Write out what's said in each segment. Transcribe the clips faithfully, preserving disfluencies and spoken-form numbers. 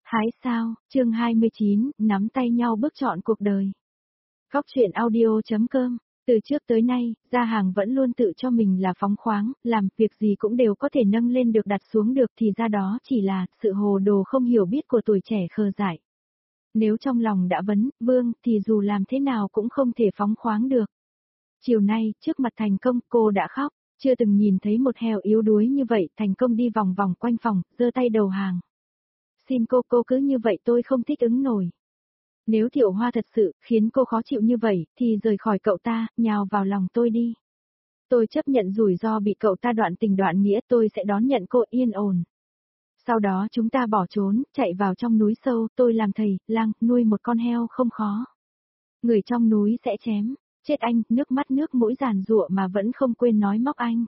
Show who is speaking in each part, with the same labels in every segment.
Speaker 1: Hái sao, chương hai mươi chín, nắm tay nhau bước chọn cuộc đời. Góc truyện audio.com. Từ trước tới nay, Gia Hàng vẫn luôn tự cho mình là phóng khoáng, làm việc gì cũng đều có thể nâng lên được đặt xuống được, thì ra đó chỉ là sự hồ đồ không hiểu biết của tuổi trẻ khờ dại. Nếu trong lòng đã vấn, vương, thì dù làm thế nào cũng không thể phóng khoáng được. Chiều nay, trước mặt Thành Công, cô đã khóc, chưa từng nhìn thấy một heo yếu đuối như vậy. Thành Công đi vòng vòng quanh phòng, giơ tay đầu hàng. Xin cô, cô cứ như vậy tôi không thích ứng nổi. Nếu Thiệu Hoa thật sự khiến cô khó chịu như vậy, thì rời khỏi cậu ta, nhào vào lòng tôi đi. Tôi chấp nhận rủi ro bị cậu ta đoạn tình đoạn nghĩa, tôi sẽ đón nhận cô yên ổn. Sau đó chúng ta bỏ trốn, chạy vào trong núi sâu, tôi làm thầy, lang, nuôi một con heo không khó. Người trong núi sẽ chém, chết anh, nước mắt nước mũi giàn giụa mà vẫn không quên nói móc anh.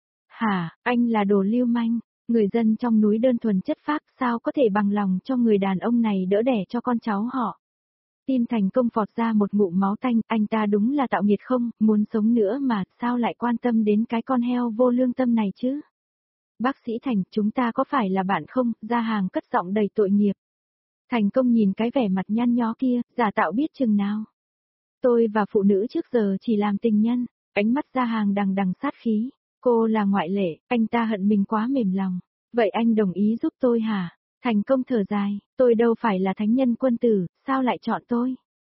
Speaker 1: Hả, anh là đồ lưu manh. Người dân trong núi đơn thuần chất phác, sao có thể bằng lòng cho người đàn ông này đỡ đẻ cho con cháu họ. Tim Thành Công phọt ra một ngụm máu tanh, anh ta đúng là tạo nghiệt không, muốn sống nữa mà, sao lại quan tâm đến cái con heo vô lương tâm này chứ? Bác sĩ Thành, chúng ta có phải là bạn không? Gia Hàng cất giọng đầy tội nghiệp. Thành Công nhìn cái vẻ mặt nhăn nhó kia, giả tạo biết chừng nào. Tôi và phụ nữ trước giờ chỉ làm tình nhân, ánh mắt Gia Hàng đằng đằng sát khí. Cô là ngoại lệ, anh ta hận mình quá mềm lòng. Vậy anh đồng ý giúp tôi hả? Thành Công thở dài, tôi đâu phải là thánh nhân quân tử, sao lại chọn tôi?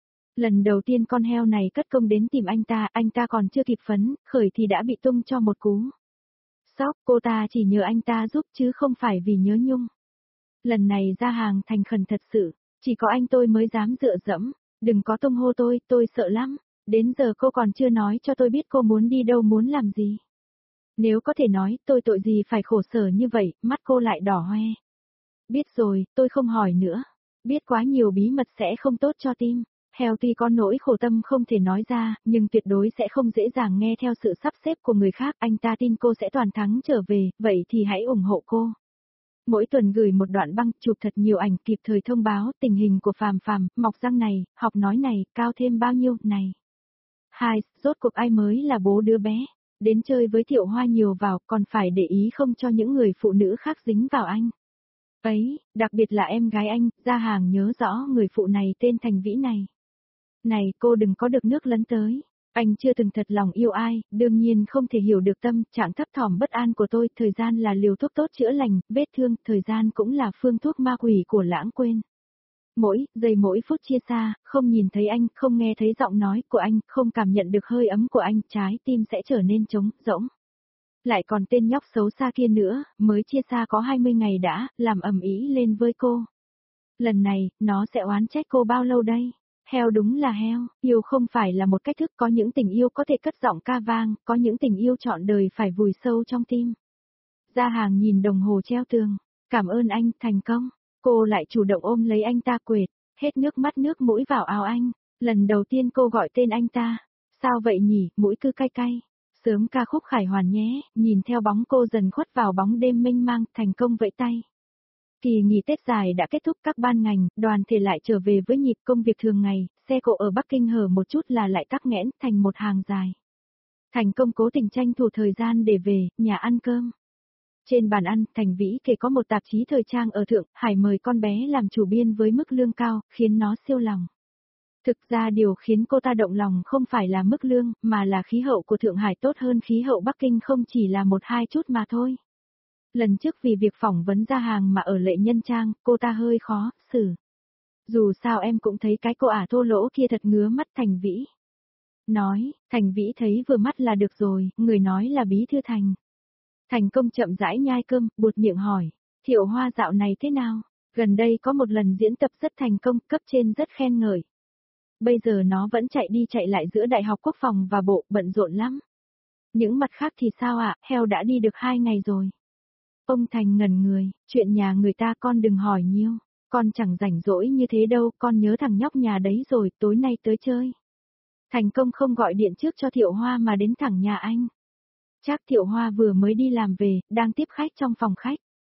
Speaker 1: Lần đầu tiên con heo này cất công đến tìm anh ta, anh ta còn chưa kịp phấn, khởi thì đã bị tung cho một cú. Sóc, cô ta chỉ nhờ anh ta giúp chứ không phải vì nhớ nhung. Lần này Gia Hàng thành khẩn thật sự, chỉ có anh tôi mới dám dựa dẫm, đừng có tung hô tôi, tôi sợ lắm. Đến giờ cô còn chưa nói cho tôi biết cô muốn đi đâu, muốn làm gì. Nếu có thể nói, tôi tội gì phải khổ sở như vậy, mắt cô lại đỏ hoe. Biết rồi, tôi không hỏi nữa. Biết quá nhiều bí mật sẽ không tốt cho tim. Heo tuy có nỗi khổ tâm không thể nói ra, nhưng tuyệt đối sẽ không dễ dàng nghe theo sự sắp xếp của người khác. Anh ta tin cô sẽ toàn thắng trở về, vậy thì hãy ủng hộ cô. Mỗi tuần gửi một đoạn băng, chụp thật nhiều ảnh, kịp thời thông báo tình hình của Phàm Phàm, mọc răng này, học nói này, cao thêm bao nhiêu, này. Hai, rốt cuộc ai mới là bố đứa bé. Đến chơi với Thiệu Hoa nhiều vào, còn phải để ý không cho những người phụ nữ khác dính vào anh. Ấy, đặc biệt là em gái anh, Gia Hàng nhớ rõ người phụ này tên Thành Vĩ này. Này, cô đừng có được nước lấn tới. Anh chưa từng thật lòng yêu ai, đương nhiên không thể hiểu được tâm trạng thấp thỏm bất an của tôi. Thời gian là liều thuốc tốt chữa lành, vết thương, thời gian cũng là phương thuốc ma quỷ của lãng quên. Mỗi giây mỗi phút chia xa, không nhìn thấy anh, không nghe thấy giọng nói của anh, không cảm nhận được hơi ấm của anh, trái tim sẽ trở nên trống rỗng. Lại còn tên nhóc xấu xa kia nữa, mới chia xa có hai mươi ngày đã, làm ầm ĩ lên với cô. Lần này, nó sẽ oán trách cô bao lâu đây? Heo đúng là heo, yêu không phải là một cách thức, có những tình yêu có thể cất giọng ca vang, có những tình yêu trọn đời phải vùi sâu trong tim. Gia Hàng nhìn đồng hồ treo tường, cảm ơn anh, Thành Công. Cô lại chủ động ôm lấy anh ta quệt, hết nước mắt nước mũi vào áo anh. Lần đầu tiên cô gọi tên anh ta. Sao vậy nhỉ, mũi cứ cay cay. Sớm ca khúc Khải Hoàn nhé, nhìn theo bóng cô dần khuất vào bóng đêm mênh mang, Thành Công vẫy tay. Kỳ nghỉ Tết dài đã kết thúc, các ban ngành, đoàn thể lại trở về với nhịp công việc thường ngày, xe cộ ở Bắc Kinh hở một chút là lại tắc nghẽn thành một hàng dài. Thành Công cố tình tranh thủ thời gian để về, nhà ăn cơm. Trên bàn ăn, Thành Vĩ kể có một tạp chí thời trang ở Thượng Hải mời con bé làm chủ biên với mức lương cao, khiến nó siêu lòng. Thực ra điều khiến cô ta động lòng không phải là mức lương, mà là khí hậu của Thượng Hải tốt hơn khí hậu Bắc Kinh không chỉ là một hai chút mà thôi. Lần trước vì việc phỏng vấn Gia Hàng mà ở Lệ Nhân Trang, cô ta hơi khó xử. Dù sao em cũng thấy cái cô ả thô lỗ kia thật ngứa mắt. Thành Vĩ nói, Thành Vĩ thấy vừa mắt là được rồi, người nói là bí thư Thành. Thành Công chậm rãi nhai cơm, buột miệng hỏi, Thiệu Hoa dạo này thế nào? Gần đây có một lần diễn tập rất thành công, cấp trên rất khen ngợi. Bây giờ nó vẫn chạy đi chạy lại giữa Đại học Quốc phòng và Bộ, bận rộn lắm. Những mặt khác thì sao ạ, à? Heo đã đi được hai ngày rồi. Ông Thành ngẩn người, chuyện nhà người ta con đừng hỏi nhiều. Con chẳng rảnh rỗi như thế đâu, con nhớ thằng nhóc nhà đấy rồi, tối nay tới chơi. Thành Công không gọi điện trước cho Thiệu Hoa mà đến thẳng nhà anh. Chắc Thiệu Hoa vừa mới đi làm về, đang tiếp khách trong phòng khách.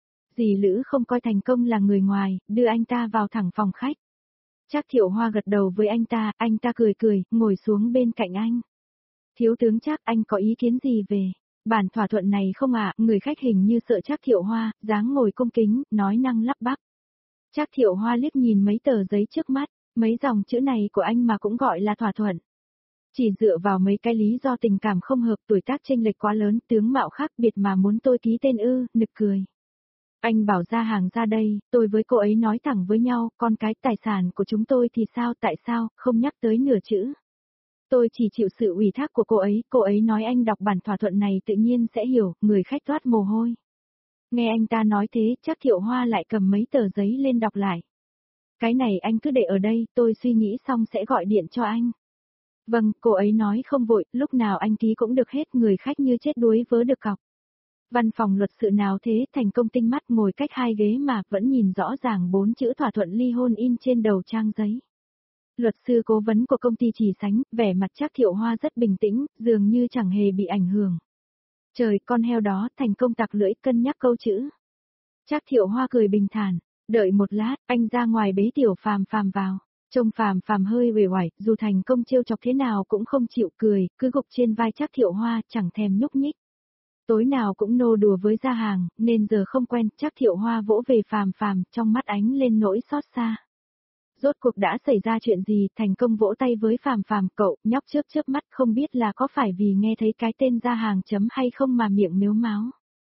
Speaker 1: Dì Lữ không coi Thành Công là người ngoài, đưa anh ta vào thẳng phòng khách. Chắc Thiệu Hoa gật đầu với anh ta, anh ta cười cười, ngồi xuống bên cạnh anh. Thiếu tướng Trác, anh có ý kiến gì về bản thỏa thuận này không ạ? À? Người khách hình như sợ Trác Thiệu Hoa, dáng ngồi cung kính, nói năng lắp bắp. Trác Thiệu Hoa liếc nhìn mấy tờ giấy trước mắt, mấy dòng chữ này của anh mà cũng gọi là thỏa thuận. Chỉ dựa vào mấy cái lý do tình cảm không hợp, tuổi tác chênh lệch quá lớn, tướng mạo khác biệt mà muốn tôi ký tên ư, nực cười. Anh bảo Gia Hàng ra đây, tôi với cô ấy nói thẳng với nhau, con cái tài sản của chúng tôi thì sao, tại sao, không nhắc tới nửa chữ. Tôi chỉ chịu sự ủy thác của cô ấy, cô ấy nói anh đọc bản thỏa thuận này tự nhiên sẽ hiểu, người khách toát mồ hôi. Nghe anh ta nói thế, Trác Thiệu Hoa lại cầm mấy tờ giấy lên đọc lại. Cái này anh cứ để ở đây, tôi suy nghĩ xong sẽ gọi điện cho anh. Vâng, cô ấy nói không vội, lúc nào anh ký cũng được hết, người khách như chết đuối vớ được cọc. Văn phòng luật sự nào thế, thành công tinh mắt ngồi cách hai ghế mà vẫn nhìn rõ ràng bốn chữ thỏa thuận ly hôn in trên đầu trang giấy. Luật sư cố vấn của công ty Trì Sánh, vẻ mặt Trác Thiệu Hoa rất bình tĩnh, dường như chẳng hề bị ảnh hưởng. Trời, con heo đó, thành công tặc lưỡi cân nhắc câu chữ. Trác Thiệu Hoa cười bình thản, đợi một lát, anh ra ngoài bế Tiểu Phàm Phàm vào. Trông Phàm Phàm hơi uể oải, dù thành công trêu chọc thế nào cũng không chịu cười, cứ gục trên vai Trác Thiệu Hoa, chẳng thèm nhúc nhích. Tối nào cũng nô đùa với Gia Hàng, nên giờ không quen, Trác Thiệu Hoa vỗ về Phàm Phàm, trong mắt ánh lên nỗi xót xa. Rốt cuộc đã xảy ra chuyện gì, thành công vỗ tay với Phàm Phàm, cậu, nhóc chớp chớp mắt không biết là có phải vì nghe thấy cái tên Gia Hàng chấm hay không mà miệng mếu máo.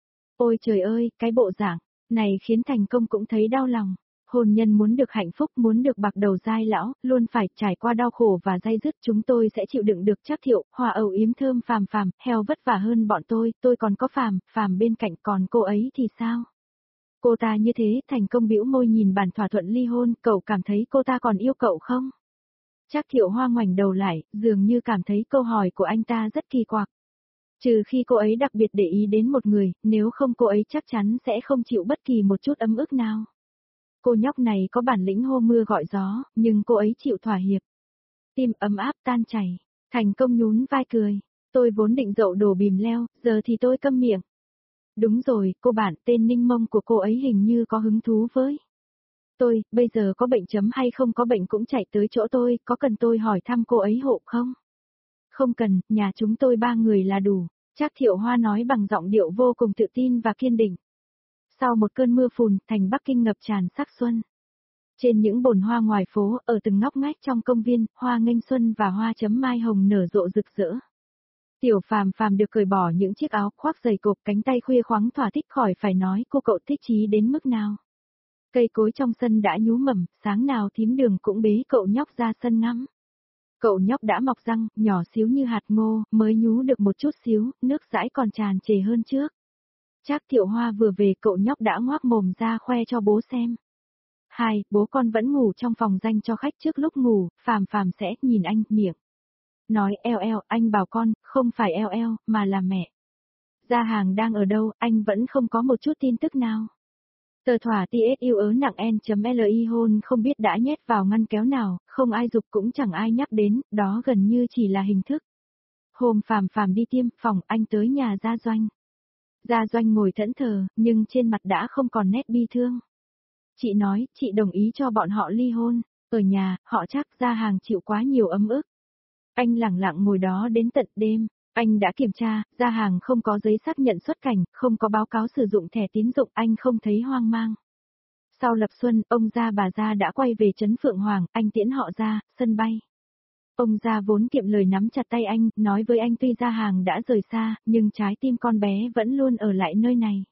Speaker 1: Ôi trời ơi, cái bộ dạng này khiến thành công cũng thấy đau lòng. Hôn nhân muốn được hạnh phúc, muốn được bạc đầu dai lão, luôn phải trải qua đau khổ và day dứt, chúng tôi sẽ chịu đựng được. Trác Thiệu Hoa âu yếm thơm Phàm Phàm, heo vất vả hơn bọn tôi, tôi còn có Phàm Phàm bên cạnh, còn cô ấy thì sao? Cô ta như thế, thành công bĩu môi nhìn bản thỏa thuận ly hôn, cậu cảm thấy cô ta còn yêu cậu không? Trác Thiệu Hoa ngoảnh đầu lại, dường như cảm thấy câu hỏi của anh ta rất kỳ quặc. Trừ khi cô ấy đặc biệt để ý đến một người, nếu không cô ấy chắc chắn sẽ không chịu bất kỳ một chút ấm ức nào. Cô nhóc này có bản lĩnh hô mưa gọi gió, nhưng cô ấy chịu thỏa hiệp. Tim ấm áp tan chảy, thành công nhún vai cười. Tôi vốn định dậu đổ bìm leo, giờ thì tôi câm miệng. Đúng rồi, cô bạn tên Ninh Mông của cô ấy hình như có hứng thú với tôi, bây giờ có bệnh chấm hay không có bệnh cũng chạy tới chỗ tôi, có cần tôi hỏi thăm cô ấy hộ không? Không cần, nhà chúng tôi ba người là đủ, Trác Thiệu Hoa nói bằng giọng điệu vô cùng tự tin và kiên định. Sau một cơn mưa phùn, thành Bắc Kinh ngập tràn sắc xuân. Trên những bồn hoa ngoài phố, ở từng ngóc ngách trong công viên, hoa nghênh xuân và hoa chấm mai hồng nở rộ rực rỡ. Tiểu Phàm Phàm được cởi bỏ những chiếc áo khoác dày cộp, cánh tay khuya khoáng thỏa thích, khỏi phải nói cô cậu thích chí đến mức nào. Cây cối trong sân đã nhú mầm, sáng nào thím Đường cũng bế cậu nhóc ra sân ngắm. Cậu nhóc đã mọc răng, nhỏ xíu như hạt ngô, mới nhú được một chút xíu, nước dãi còn tràn trề hơn trước. Trác Thiệu Hoa vừa về, cậu nhóc đã ngoác mồm ra khoe cho bố xem. Hai, bố con vẫn ngủ trong phòng dành cho khách, trước lúc ngủ, Phàm Phàm sẽ nhìn anh, miệng nói eo eo, anh bảo con, không phải eo eo, mà là mẹ. Gia Hàng đang ở đâu, anh vẫn không có một chút tin tức nào. Tờ thỏa tê ét yêu ớ nặng N.li hôn không biết đã nhét vào ngăn kéo nào, không ai dục cũng chẳng ai nhắc đến, đó gần như chỉ là hình thức. Hôm Phàm Phàm đi tiêm phòng, anh tới nhà Gia Doanh. Gia Doanh ngồi thẫn thờ, nhưng trên mặt đã không còn nét bi thương. Chị nói, chị đồng ý cho bọn họ ly hôn, ở nhà, họ chắc Gia Hàng chịu quá nhiều ấm ức. Anh lẳng lặng ngồi đó đến tận đêm, anh đã kiểm tra, Gia Hàng không có giấy xác nhận xuất cảnh, không có báo cáo sử dụng thẻ tín dụng, anh không thấy hoang mang. Sau lập xuân, ông Gia bà Gia đã quay về trấn Phượng Hoàng, anh tiễn họ ra, sân bay. Ông Gia vốn kiệm lời nắm chặt tay anh, nói với anh tuy Gia Hàng đã rời xa, nhưng trái tim con bé vẫn luôn ở lại nơi này.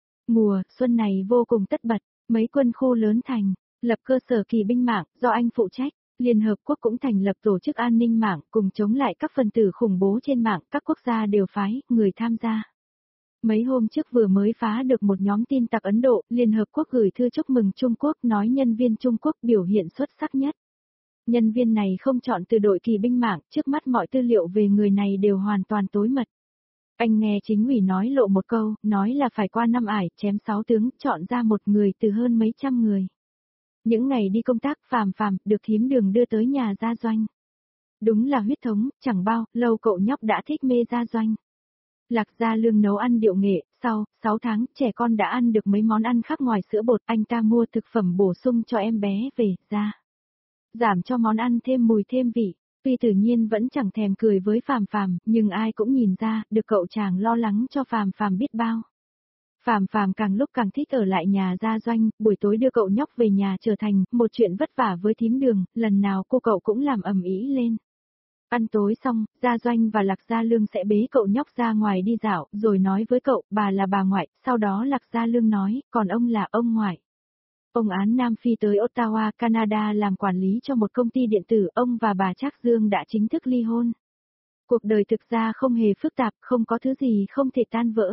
Speaker 1: Mùa xuân này vô cùng tất bật, mấy quân khu lớn thành, lập cơ sở kỳ binh mạng, do anh phụ trách. Liên Hợp Quốc cũng thành lập tổ chức an ninh mạng, cùng chống lại các phần tử khủng bố trên mạng, các quốc gia đều phái người tham gia. Mấy hôm trước vừa mới phá được một nhóm tin tặc Ấn Độ, Liên Hợp Quốc gửi thư chúc mừng Trung Quốc, nói nhân viên Trung Quốc biểu hiện xuất sắc nhất. Nhân viên này không chọn từ đội kỳ binh mạng, trước mắt mọi tư liệu về người này đều hoàn toàn tối mật. Anh nghe chính ủy nói lộ một câu, nói là phải qua năm ải, chém sáu tướng, chọn ra một người từ hơn mấy trăm người. Những ngày đi công tác, Phàm Phàm được thím Đường đưa tới nhà Gia Doanh. Đúng là huyết thống, chẳng bao lâu cậu nhóc đã thích mê Gia Doanh. Lạc Gia Lương nấu ăn điệu nghệ, sau sáu tháng, trẻ con đã ăn được mấy món ăn khác ngoài sữa bột, anh ta mua thực phẩm bổ sung cho em bé về, ra. Giảm cho món ăn thêm mùi thêm vị, tuy tự nhiên vẫn chẳng thèm cười với Phàm Phàm, nhưng ai cũng nhìn ra, được cậu chàng lo lắng cho Phàm Phàm biết bao. Phàm Phàm càng lúc càng thích ở lại nhà Gia Doanh, buổi tối đưa cậu nhóc về nhà trở thành một chuyện vất vả với thím Đường, lần nào cô cậu cũng làm ầm ĩ lên. Ăn tối xong, Gia Doanh và Lạc Gia Lương sẽ bế cậu nhóc ra ngoài đi dạo, rồi nói với cậu, bà là bà ngoại, sau đó Lạc Gia Lương nói, còn ông là ông ngoại. Ông Án Nam Phi tới Ottawa, Canada làm quản lý cho một công ty điện tử, ông và bà Trác Dương đã chính thức ly hôn. Cuộc đời thực ra không hề phức tạp, không có thứ gì không thể tan vỡ.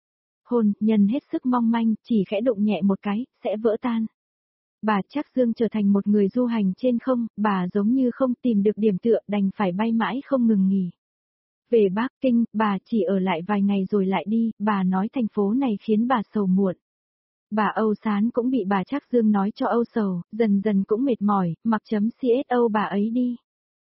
Speaker 1: Hôn nhân hết sức mong manh, chỉ khẽ đụng nhẹ một cái, sẽ vỡ tan. Bà Trác Dương trở thành một người du hành trên không, bà giống như không tìm được điểm tựa, đành phải bay mãi không ngừng nghỉ. Về Bắc Kinh, bà chỉ ở lại vài ngày rồi lại đi, bà nói thành phố này khiến bà sầu muộn. Bà Âu Sán cũng bị bà Trác Dương nói cho âu sầu, dần dần cũng mệt mỏi, mặc chấm xê ét o bà ấy đi.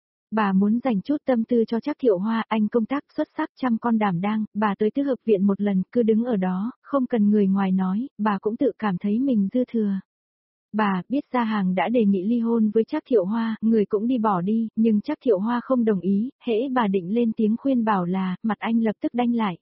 Speaker 1: Bà muốn dành chút tâm tư cho Trác Thiệu Hoa, anh công tác xuất sắc chăm con đảm đang, bà tới tứ hợp viện một lần, cứ đứng ở đó, không cần người ngoài nói, bà cũng tự cảm thấy mình dư thừa. Bà biết Gia Hàng đã đề nghị ly hôn với Trác Thiệu Hoa, người cũng đi bỏ đi, nhưng Trác Thiệu Hoa không đồng ý, hễ bà định lên tiếng khuyên bảo là, mặt anh lập tức đanh lại.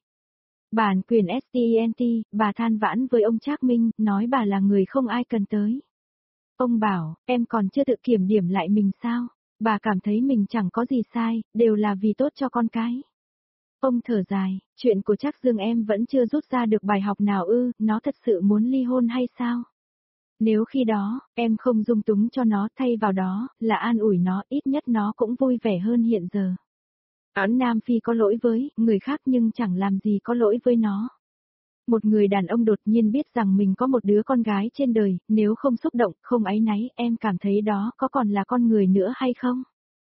Speaker 1: Bản quyền ét tê en tê, bà than vãn với ông Trác Minh, nói bà là người không ai cần tới. Ông bảo, em còn chưa tự kiểm điểm lại mình sao? Bà cảm thấy mình chẳng có gì sai, đều là vì tốt cho con cái. Ông thở dài, chuyện của Trác Dương em vẫn chưa rút ra được bài học nào ư, nó thật sự muốn ly hôn hay sao? Nếu khi đó, em không dung túng cho nó, thay vào đó, là an ủi nó, ít nhất nó cũng vui vẻ hơn hiện giờ. Án Nam Phi có lỗi với người khác nhưng chẳng làm gì có lỗi với nó. Một người đàn ông đột nhiên biết rằng mình có một đứa con gái trên đời, nếu không xúc động, không áy náy, em cảm thấy đó có còn là con người nữa hay không?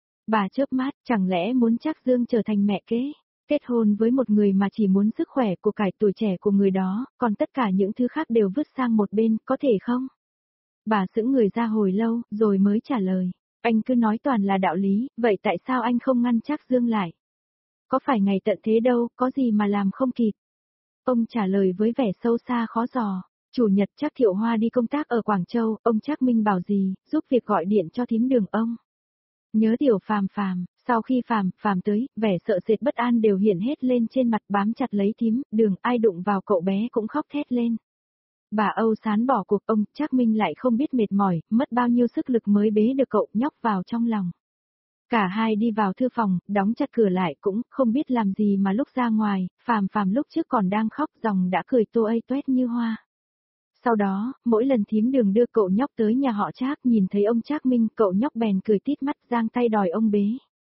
Speaker 1: Bà chớp mắt, chẳng lẽ muốn Trác Dương trở thành mẹ kế? Kết hôn với một người mà chỉ muốn sức khỏe của cải tuổi trẻ của người đó, còn tất cả những thứ khác đều vứt sang một bên, có thể không? Bà sững người ra hồi lâu, rồi mới trả lời. Anh cứ nói toàn là đạo lý, vậy tại sao anh không ngăn Trác Dương lại? Có phải ngày tận thế đâu, có gì mà làm không kịp? Ông trả lời với vẻ sâu xa khó dò. Chủ nhật Trác Thiệu Hoa đi công tác ở Quảng Châu, ông Trác Minh bảo gì, giúp việc gọi điện cho thím Đường ông. Nhớ tiểu Phàm Phàm, sau khi Phàm Phàm tới, vẻ sợ sệt bất an đều hiện hết lên trên mặt, bám chặt lấy thím Đường, ai đụng vào cậu bé cũng khóc thét lên. Bà Âu Sán bỏ cuộc, ông Trác Minh lại không biết mệt mỏi, mất bao nhiêu sức lực mới bế được cậu nhóc vào trong lòng. Cả hai đi vào thư phòng, đóng chặt cửa lại, cũng không biết làm gì mà lúc ra ngoài, Phàm Phàm lúc trước còn đang khóc, dòng đã cười tô ây toét như hoa. Sau đó, mỗi lần thím Đường đưa cậu nhóc tới nhà họ Trác, nhìn thấy ông Trác Minh, cậu nhóc bèn cười tít mắt, giang tay đòi ông bế.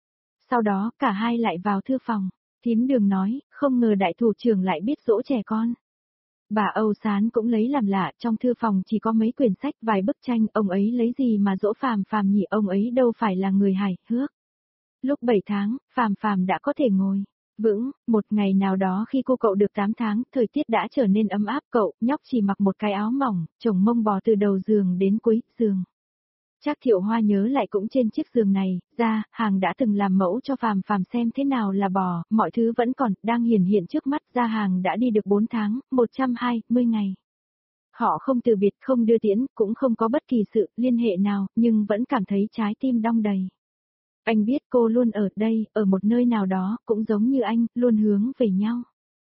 Speaker 1: Sau đó, cả hai lại vào thư phòng. Thím Đường nói, không ngờ đại thủ trưởng lại biết dỗ trẻ con. Bà Âu Sán cũng lấy làm lạ, trong thư phòng chỉ có mấy quyển sách, vài bức tranh, ông ấy lấy gì mà dỗ Phàm Phàm nhỉ, ông ấy đâu phải là người hài hước. Lúc bảy tháng, Phàm Phàm đã có thể ngồi vững, một ngày nào đó khi cô cậu được tám tháng, thời tiết đã trở nên ấm áp, cậu nhóc chỉ mặc một cái áo mỏng, chồng mông bò từ đầu giường đến cuối giường. Trác Thiệu Hoa nhớ lại cũng trên chiếc giường này, Gia Hàng đã từng làm mẫu cho Phàm Phàm xem thế nào là bò, mọi thứ vẫn còn, đang hiển hiện trước mắt. Gia Hàng đã đi được bốn tháng, một trăm hai mươi ngày. Họ không từ biệt, không đưa tiễn, cũng không có bất kỳ sự liên hệ nào, nhưng vẫn cảm thấy trái tim đong đầy. Anh biết cô luôn ở đây, ở một nơi nào đó, cũng giống như anh, luôn hướng về nhau.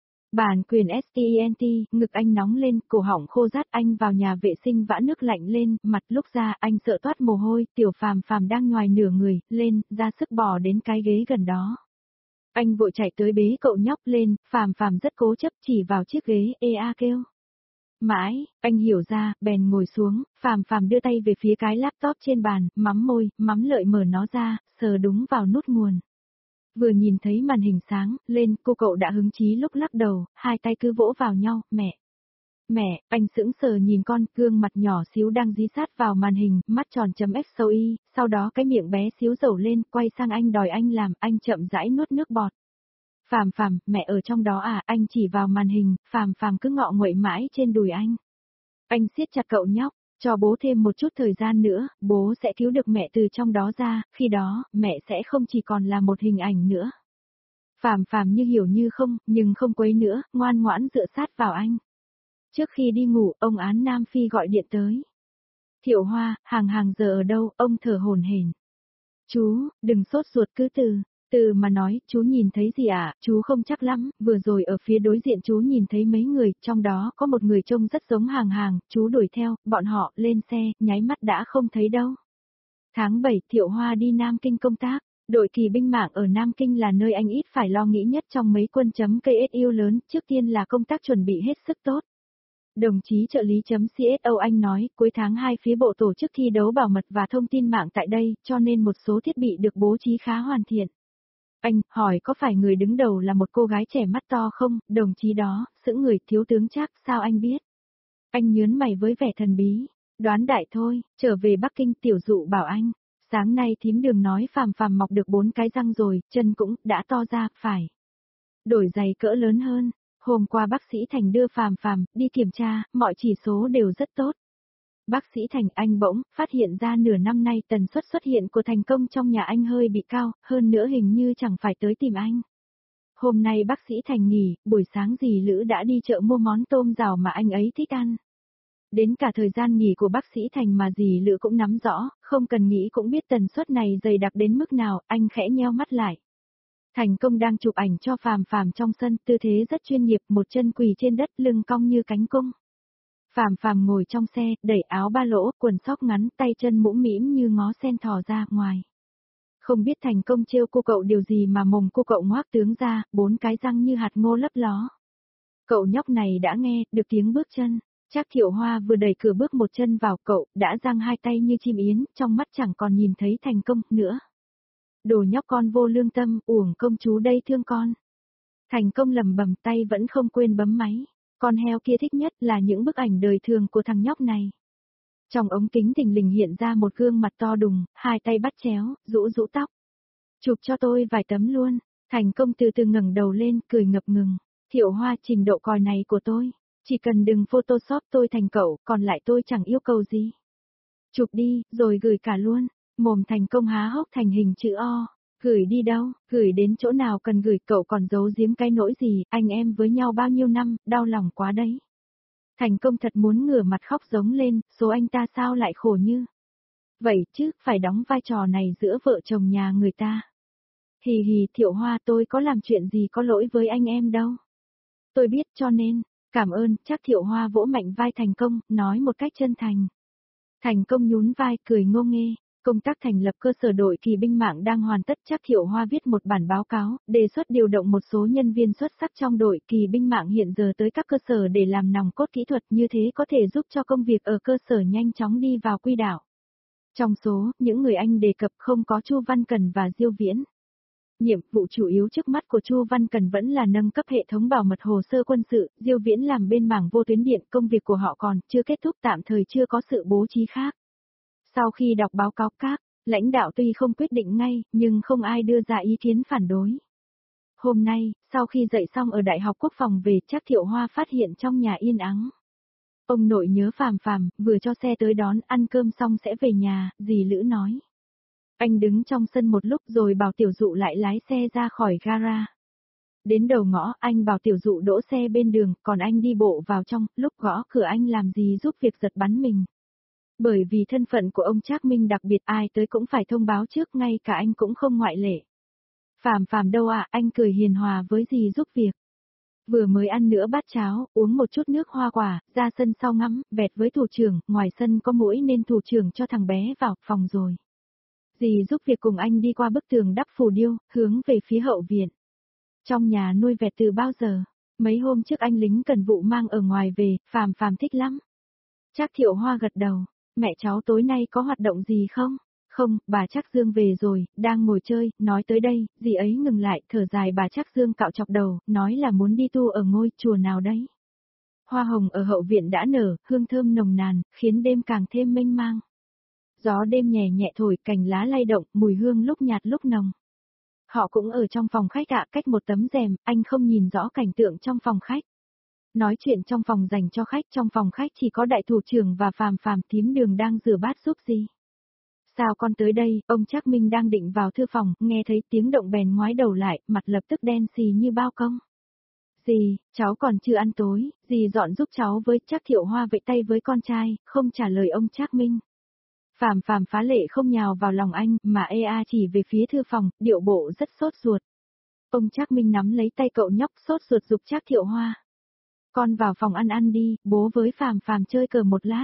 Speaker 1: Bản quyền ét tê en tê, ngực anh nóng lên, cổ họng khô rát, anh vào nhà vệ sinh vã nước lạnh lên, mặt lúc ra anh sợ toát mồ hôi, tiểu Phàm Phàm đang nhoài nửa người, lên, ra sức bò đến cái ghế gần đó. Anh vội chạy tới bế cậu nhóc lên, Phàm Phàm rất cố chấp chỉ vào chiếc ghế, ê a kêu. Mãi, anh hiểu ra, bèn ngồi xuống, Phàm Phàm đưa tay về phía cái laptop trên bàn, mắm môi, mắm lợi mở nó ra, sờ đúng vào nút nguồn. Vừa nhìn thấy màn hình sáng, lên, cô cậu đã hứng chí lúc lắc đầu, hai tay cứ vỗ vào nhau, mẹ. Mẹ, anh sững sờ nhìn con, gương mặt nhỏ xíu đang dí sát vào màn hình, mắt tròn chấm X sâu y, sau đó cái miệng bé xíu dầu lên, quay sang anh đòi anh làm, anh chậm rãi nuốt nước bọt. Phàm Phàm, mẹ ở trong đó à, anh chỉ vào màn hình, Phàm Phàm cứ ngọ nguậy mãi trên đùi anh. Anh siết chặt cậu nhóc. Cho bố thêm một chút thời gian nữa, bố sẽ cứu được mẹ từ trong đó ra, khi đó, mẹ sẽ không chỉ còn là một hình ảnh nữa. Phàm Phàm như hiểu như không, nhưng không quấy nữa, ngoan ngoãn dựa sát vào anh. Trước khi đi ngủ, ông Án Nam Phi gọi điện tới. Thiệu Hoa, Hàng Hàng giờ ở đâu, ông thở hổn hển. Chú, đừng sốt ruột cứ từ Từ mà nói, chú nhìn thấy gì ạ? À? Chú không chắc lắm, vừa rồi ở phía đối diện chú nhìn thấy mấy người, trong đó có một người trông rất giống Hàng Hàng, chú đuổi theo, bọn họ lên xe, nháy mắt đã không thấy đâu. Tháng bảy, Thiệu Hoa đi Nam Kinh công tác. Đội kỳ binh mạng ở Nam Kinh là nơi anh ít phải lo nghĩ nhất trong mấy quân chấm ca ét u lớn, trước tiên là công tác chuẩn bị hết sức tốt. Đồng chí trợ lý chấm xê ét o anh nói, cuối tháng hai phía bộ tổ chức thi đấu bảo mật và thông tin mạng tại đây, cho nên một số thiết bị được bố trí khá hoàn thiện. Anh, hỏi có phải người đứng đầu là một cô gái trẻ mắt to không, đồng chí đó, sững người thiếu tướng chắc, sao anh biết? Anh nhớn mày với vẻ thần bí, đoán đại thôi, trở về Bắc Kinh tiểu dụ bảo anh. Sáng nay thím Đường nói Phàm Phàm mọc được bốn cái răng rồi, chân cũng đã to ra, phải. Đổi giày cỡ lớn hơn, hôm qua bác sĩ Thành đưa Phàm Phàm đi kiểm tra, mọi chỉ số đều rất tốt. Bác sĩ Thành anh bỗng phát hiện ra nửa năm nay tần suất xuất hiện của Thành Công trong nhà anh hơi bị cao, hơn nữa hình như chẳng phải tới tìm anh. Hôm nay bác sĩ Thành nghỉ, buổi sáng dì Lữ đã đi chợ mua món tôm rào mà anh ấy thích ăn. Đến cả thời gian nghỉ của bác sĩ Thành mà dì Lữ cũng nắm rõ, không cần nghĩ cũng biết tần suất này dày đặc đến mức nào, anh khẽ nheo mắt lại. Thành Công đang chụp ảnh cho Phàm Phàm trong sân, tư thế rất chuyên nghiệp, một chân quỳ trên đất, lưng cong như cánh cung. Phàm Phàm ngồi trong xe, đẩy áo ba lỗ, quần sóc ngắn, tay chân mũm mĩm như ngó sen thò ra ngoài. Không biết Thành Công trêu cô cậu điều gì mà mồm cô cậu ngoác tướng ra, bốn cái răng như hạt ngô lấp ló. Cậu nhóc này đã nghe được tiếng bước chân. Trác Thiệu Hoa vừa đẩy cửa bước một chân vào, cậu đã giang hai tay như chim yến, trong mắt chẳng còn nhìn thấy Thành Công nữa. Đồ nhóc con vô lương tâm, uổng công chú đây thương con. Thành Công lẩm bẩm, tay vẫn không quên bấm máy. Con heo kia thích nhất là những bức ảnh đời thường của thằng nhóc này. Trong ống kính thình lình hiện ra một gương mặt to đùng, hai tay bắt chéo, rũ rũ tóc. Chụp cho tôi vài tấm luôn. Thành Công từ từ ngẩng đầu lên, cười ngập ngừng. Thiệu Hoa, trình độ còi này của tôi. Chỉ cần đừng photoshop tôi thành cậu, còn lại tôi chẳng yêu cầu gì. Chụp đi, rồi gửi cả luôn. Mồm Thành Công há hốc thành hình chữ O. Gửi đi đâu, gửi đến chỗ nào cần gửi, cậu còn giấu giếm cái nỗi gì, anh em với nhau bao nhiêu năm, đau lòng quá đấy. Thành Công thật muốn ngửa mặt khóc giống lên, số anh ta sao lại khổ như. Vậy chứ, phải đóng vai trò này giữa vợ chồng nhà người ta. Hì hì, Thiệu Hoa, tôi có làm chuyện gì có lỗi với anh em đâu. Tôi biết, cho nên, cảm ơn. Trác Thiệu Hoa vỗ mạnh vai Thành Công, nói một cách chân thành. Thành Công nhún vai, cười ngô nghê. Công tác thành lập cơ sở đội kỳ binh mạng đang hoàn tất. Trác Thiệu Hoa viết một bản báo cáo, đề xuất điều động một số nhân viên xuất sắc trong đội kỳ binh mạng hiện giờ tới các cơ sở để làm nòng cốt kỹ thuật, như thế có thể giúp cho công việc ở cơ sở nhanh chóng đi vào quỹ đạo. Trong số những người anh đề cập không có Chu Văn Cần và Diêu Viễn. Nhiệm vụ chủ yếu trước mắt của Chu Văn Cần vẫn là nâng cấp hệ thống bảo mật hồ sơ quân sự, Diêu Viễn làm bên mảng vô tuyến điện, công việc của họ còn chưa kết thúc, tạm thời chưa có sự bố trí khác. Sau khi đọc báo cáo các lãnh đạo tuy không quyết định ngay, nhưng không ai đưa ra ý kiến phản đối. Hôm nay, sau khi dạy xong ở Đại học Quốc phòng về, Trác Thiệu Hoa phát hiện trong nhà yên ắng. Ông nội nhớ Phàm Phàm, vừa cho xe tới đón, ăn cơm xong sẽ về nhà, dì Lữ nói. Anh đứng trong sân một lúc rồi bảo Tiểu Dụ lại lái xe ra khỏi gara. Đến đầu ngõ, anh bảo Tiểu Dụ đỗ xe bên đường, còn anh đi bộ vào trong, lúc gõ cửa anh làm gì giúp việc giật bắn mình. Bởi vì thân phận của ông Trác Minh đặc biệt, ai tới cũng phải thông báo trước, ngay cả anh cũng không ngoại lệ. Phàm Phàm đâu ạ, anh cười hiền hòa với dì giúp việc. Vừa mới ăn nửa bát cháo, uống một chút nước hoa quả, ra sân sau ngắm, bẹt với thủ trưởng, ngoài sân có muỗi nên thủ trưởng cho thằng bé vào phòng rồi. Dì giúp việc cùng anh đi qua bức tường đắp phù điêu, hướng về phía hậu viện. Trong nhà nuôi vẹt từ bao giờ? Mấy hôm trước anh lính cần vụ mang ở ngoài về, Phàm Phàm thích lắm. Trác Thiệu Hoa gật đầu, mẹ cháu tối nay có hoạt động gì không? Không, bà Trác Dương về rồi, đang ngồi chơi, nói tới đây, dì ấy ngừng lại, thở dài. Bà Trác Dương cạo chọc đầu, nói là muốn đi tu ở ngôi chùa nào đấy. Hoa hồng ở hậu viện đã nở, hương thơm nồng nàn, khiến đêm càng thêm mênh mang. Gió đêm nhẹ nhẹ thổi, cành lá lay động, mùi hương lúc nhạt lúc nồng. Họ cũng ở trong phòng khách ạ, cách một tấm rèm, anh không nhìn rõ cảnh tượng trong phòng khách. Nói chuyện trong phòng dành cho khách, trong phòng khách chỉ có đại thủ trưởng và Phàm Phàm. Thím Đường đang rửa bát giúp gì. Sao con tới đây, ông Trác Minh đang định vào thư phòng, nghe thấy tiếng động bèn ngoái đầu lại, mặt lập tức đen xì như bao công. Dì, cháu còn chưa ăn tối, dì dọn giúp cháu với. Trác Thiệu Hoa vẫy tay với con trai, không trả lời ông Trác Minh. Phàm Phàm phá lệ không nhào vào lòng anh, mà ê a chỉ về phía thư phòng, điệu bộ rất sốt ruột. Ông Trác Minh nắm lấy tay cậu nhóc sốt ruột giục Trác Thiệu Hoa. Con vào phòng ăn ăn đi, bố với Phàm Phàm chơi cờ một lát.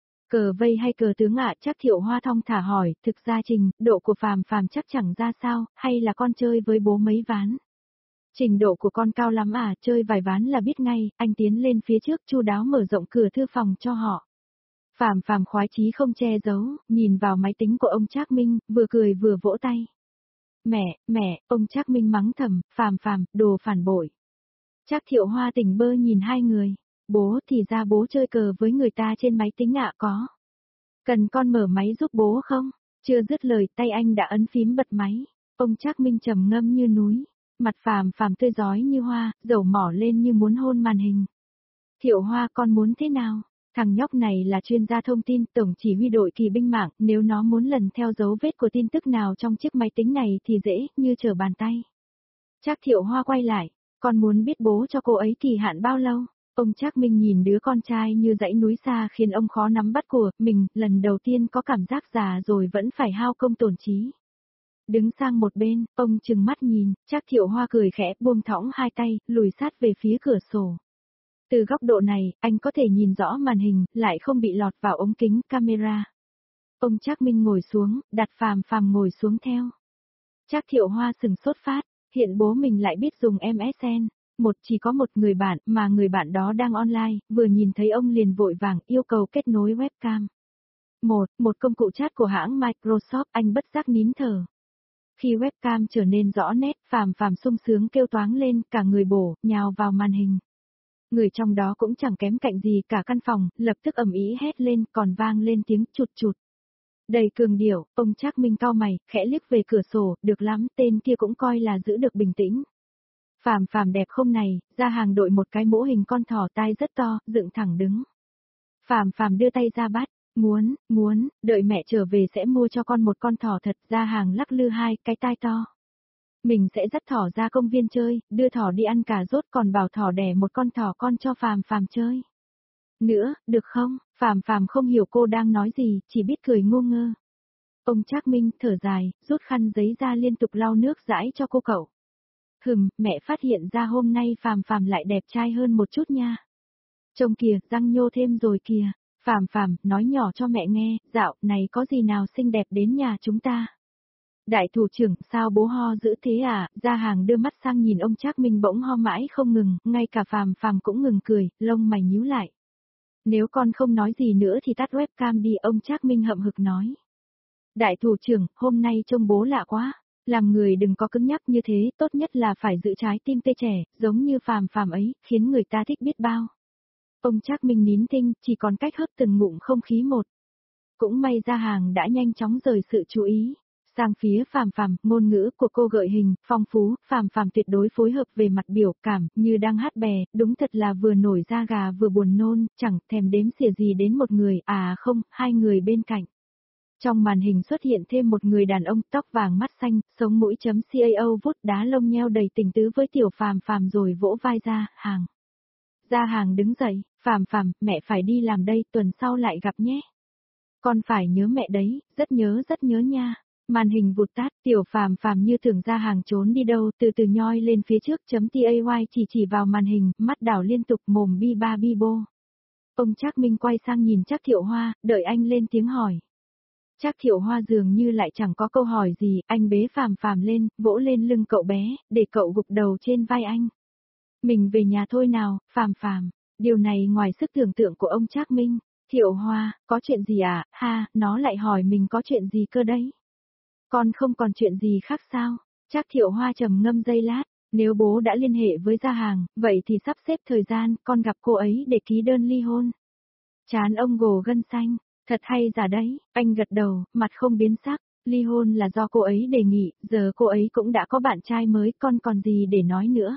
Speaker 1: Cờ vây hay cờ tướng ạ? Trác Thiệu Hoa thong thả hỏi, thực ra trình, độ của Phàm Phàm chắc chẳng ra sao, hay là con chơi với bố mấy ván? Trình độ của con cao lắm à, chơi vài ván là biết ngay, anh tiến lên phía trước chu đáo mở rộng cửa thư phòng cho họ. Phàm Phàm khoái chí không che giấu, nhìn vào máy tính của ông Trác Minh, vừa cười vừa vỗ tay. Mẹ, mẹ, ông Trác Minh mắng thầm, Phàm Phàm, đồ phản bội. Trác Thiệu Hoa tỉnh bơ nhìn hai người, bố thì ra bố chơi cờ với người ta trên máy tính ạ có. Cần con mở máy giúp bố không? Chưa dứt lời tay anh đã ấn phím bật máy, ông Trác Minh trầm ngâm như núi, mặt Phàm Phàm tươi rói như hoa, dầu mỏ lên như muốn hôn màn hình. Thiệu Hoa con muốn thế nào? Thằng nhóc này là chuyên gia thông tin, tổng chỉ huy đội kỳ binh mạng, nếu nó muốn lần theo dấu vết của tin tức nào trong chiếc máy tính này thì dễ, như trở bàn tay. Trác Thiệu Hoa quay lại, con muốn biết bố cho cô ấy kỳ hạn bao lâu? Ông Trác Minh nhìn đứa con trai như dãy núi xa khiến ông khó nắm bắt của mình, lần đầu tiên có cảm giác già rồi vẫn phải hao công tổn trí. Đứng sang một bên, ông trừng mắt nhìn, Trác Thiệu Hoa cười khẽ, buông thõng hai tay, lùi sát về phía cửa sổ. Từ góc độ này, anh có thể nhìn rõ màn hình, lại không bị lọt vào ống kính camera. Ông Trác Minh ngồi xuống, đặt Phàm Phàm ngồi xuống theo. Trác Thiệu Hoa sừng sốt phát, hiện bố mình lại biết dùng em ét en. Một chỉ có một người bạn, mà người bạn đó đang online, vừa nhìn thấy ông liền vội vàng yêu cầu kết nối webcam. Một, một công cụ chat của hãng Microsoft, anh bất giác nín thở. Khi webcam trở nên rõ nét, Phàm Phàm sung sướng kêu toáng lên, cả người bổ, nhào vào màn hình. Người trong đó cũng chẳng kém cạnh gì cả căn phòng, lập tức ầm ĩ hét lên, còn vang lên tiếng chụt chụt. Đầy cường điệu, ông Trác Minh cau mày, khẽ liếc về cửa sổ, được lắm, tên kia cũng coi là giữ được bình tĩnh. Phàm Phàm đẹp không này, ra hàng đội một cái mũ hình con thỏ tai rất to, dựng thẳng đứng. Phàm Phàm đưa tay ra bắt, muốn, muốn, đợi mẹ trở về sẽ mua cho con một con thỏ thật, ra hàng lắc lư hai cái tai to. Mình sẽ dắt thỏ ra công viên chơi, đưa thỏ đi ăn cà rốt còn bảo thỏ đẻ một con thỏ con cho Phàm Phàm chơi. Nữa, được không? Phàm Phàm không hiểu cô đang nói gì, chỉ biết cười ngu ngơ. Ông Trác Minh thở dài, rút khăn giấy ra liên tục lau nước dãi cho cô cậu. Hừm, mẹ phát hiện ra hôm nay Phàm Phàm lại đẹp trai hơn một chút nha. Trông kìa, răng nhô thêm rồi kìa. Phàm Phàm, nói nhỏ cho mẹ nghe, dạo này có gì nào xinh đẹp đến nhà chúng ta. Đại thủ trưởng, sao bố ho dữ thế à? Gia hàng đưa mắt sang nhìn ông Trác Minh bỗng ho mãi không ngừng, ngay cả Phàm Phàm cũng ngừng cười, lông mày nhíu lại. Nếu con không nói gì nữa thì tắt webcam đi, ông Trác Minh hậm hực nói. Đại thủ trưởng, hôm nay trông bố lạ quá. Làm người đừng có cứng nhắc như thế, tốt nhất là phải giữ trái tim tê trẻ, giống như Phàm Phàm ấy, khiến người ta thích biết bao. Ông Trác Minh nín thinh, chỉ còn cách hớp từng ngụm không khí một. Cũng may Gia hàng đã nhanh chóng rời sự chú ý. Sang phía Phàm Phàm, ngôn ngữ của cô gợi hình, phong phú, Phàm Phàm tuyệt đối phối hợp về mặt biểu cảm, như đang hát bè, đúng thật là vừa nổi da gà vừa buồn nôn, chẳng thèm đếm xỉa gì đến một người, à không, hai người bên cạnh. Trong màn hình xuất hiện thêm một người đàn ông, tóc vàng mắt xanh, sống mũi chấm cao vút đá lông nheo đầy tình tứ với tiểu Phàm Phàm rồi vỗ vai Gia hàng. Gia hàng đứng dậy, Phàm Phàm, mẹ phải đi làm đây, tuần sau lại gặp nhé. Con phải nhớ mẹ đấy, rất nhớ rất nhớ nha. Màn hình vụt tắt, tiểu Phàm Phàm như tưởng Gia hàng trốn đi đâu, từ từ nhoi lên phía trước chấm tay chỉ chỉ vào màn hình, mắt đảo liên tục mồm bi ba bi bô. Ông Trác Minh quay sang nhìn Trác Thiệu Hoa, đợi anh lên tiếng hỏi. Trác Thiệu Hoa dường như lại chẳng có câu hỏi gì, anh bế Phàm Phàm lên, vỗ lên lưng cậu bé, để cậu gục đầu trên vai anh. Mình về nhà thôi nào, Phàm Phàm. Điều này ngoài sức tưởng tượng của ông Trác Minh. Thiệu Hoa, có chuyện gì à? Ha, nó lại hỏi mình có chuyện gì cơ đấy. Con không còn chuyện gì khác sao? Trác Thiệu Hoa trầm ngâm giây lát, nếu bố đã liên hệ với Gia hàng, vậy thì sắp xếp thời gian, con gặp cô ấy để ký đơn ly hôn. Trán ông gồ gân xanh, thật hay giả đấy, anh gật đầu, mặt không biến sắc, ly hôn là do cô ấy đề nghị, giờ cô ấy cũng đã có bạn trai mới, con còn gì để nói nữa.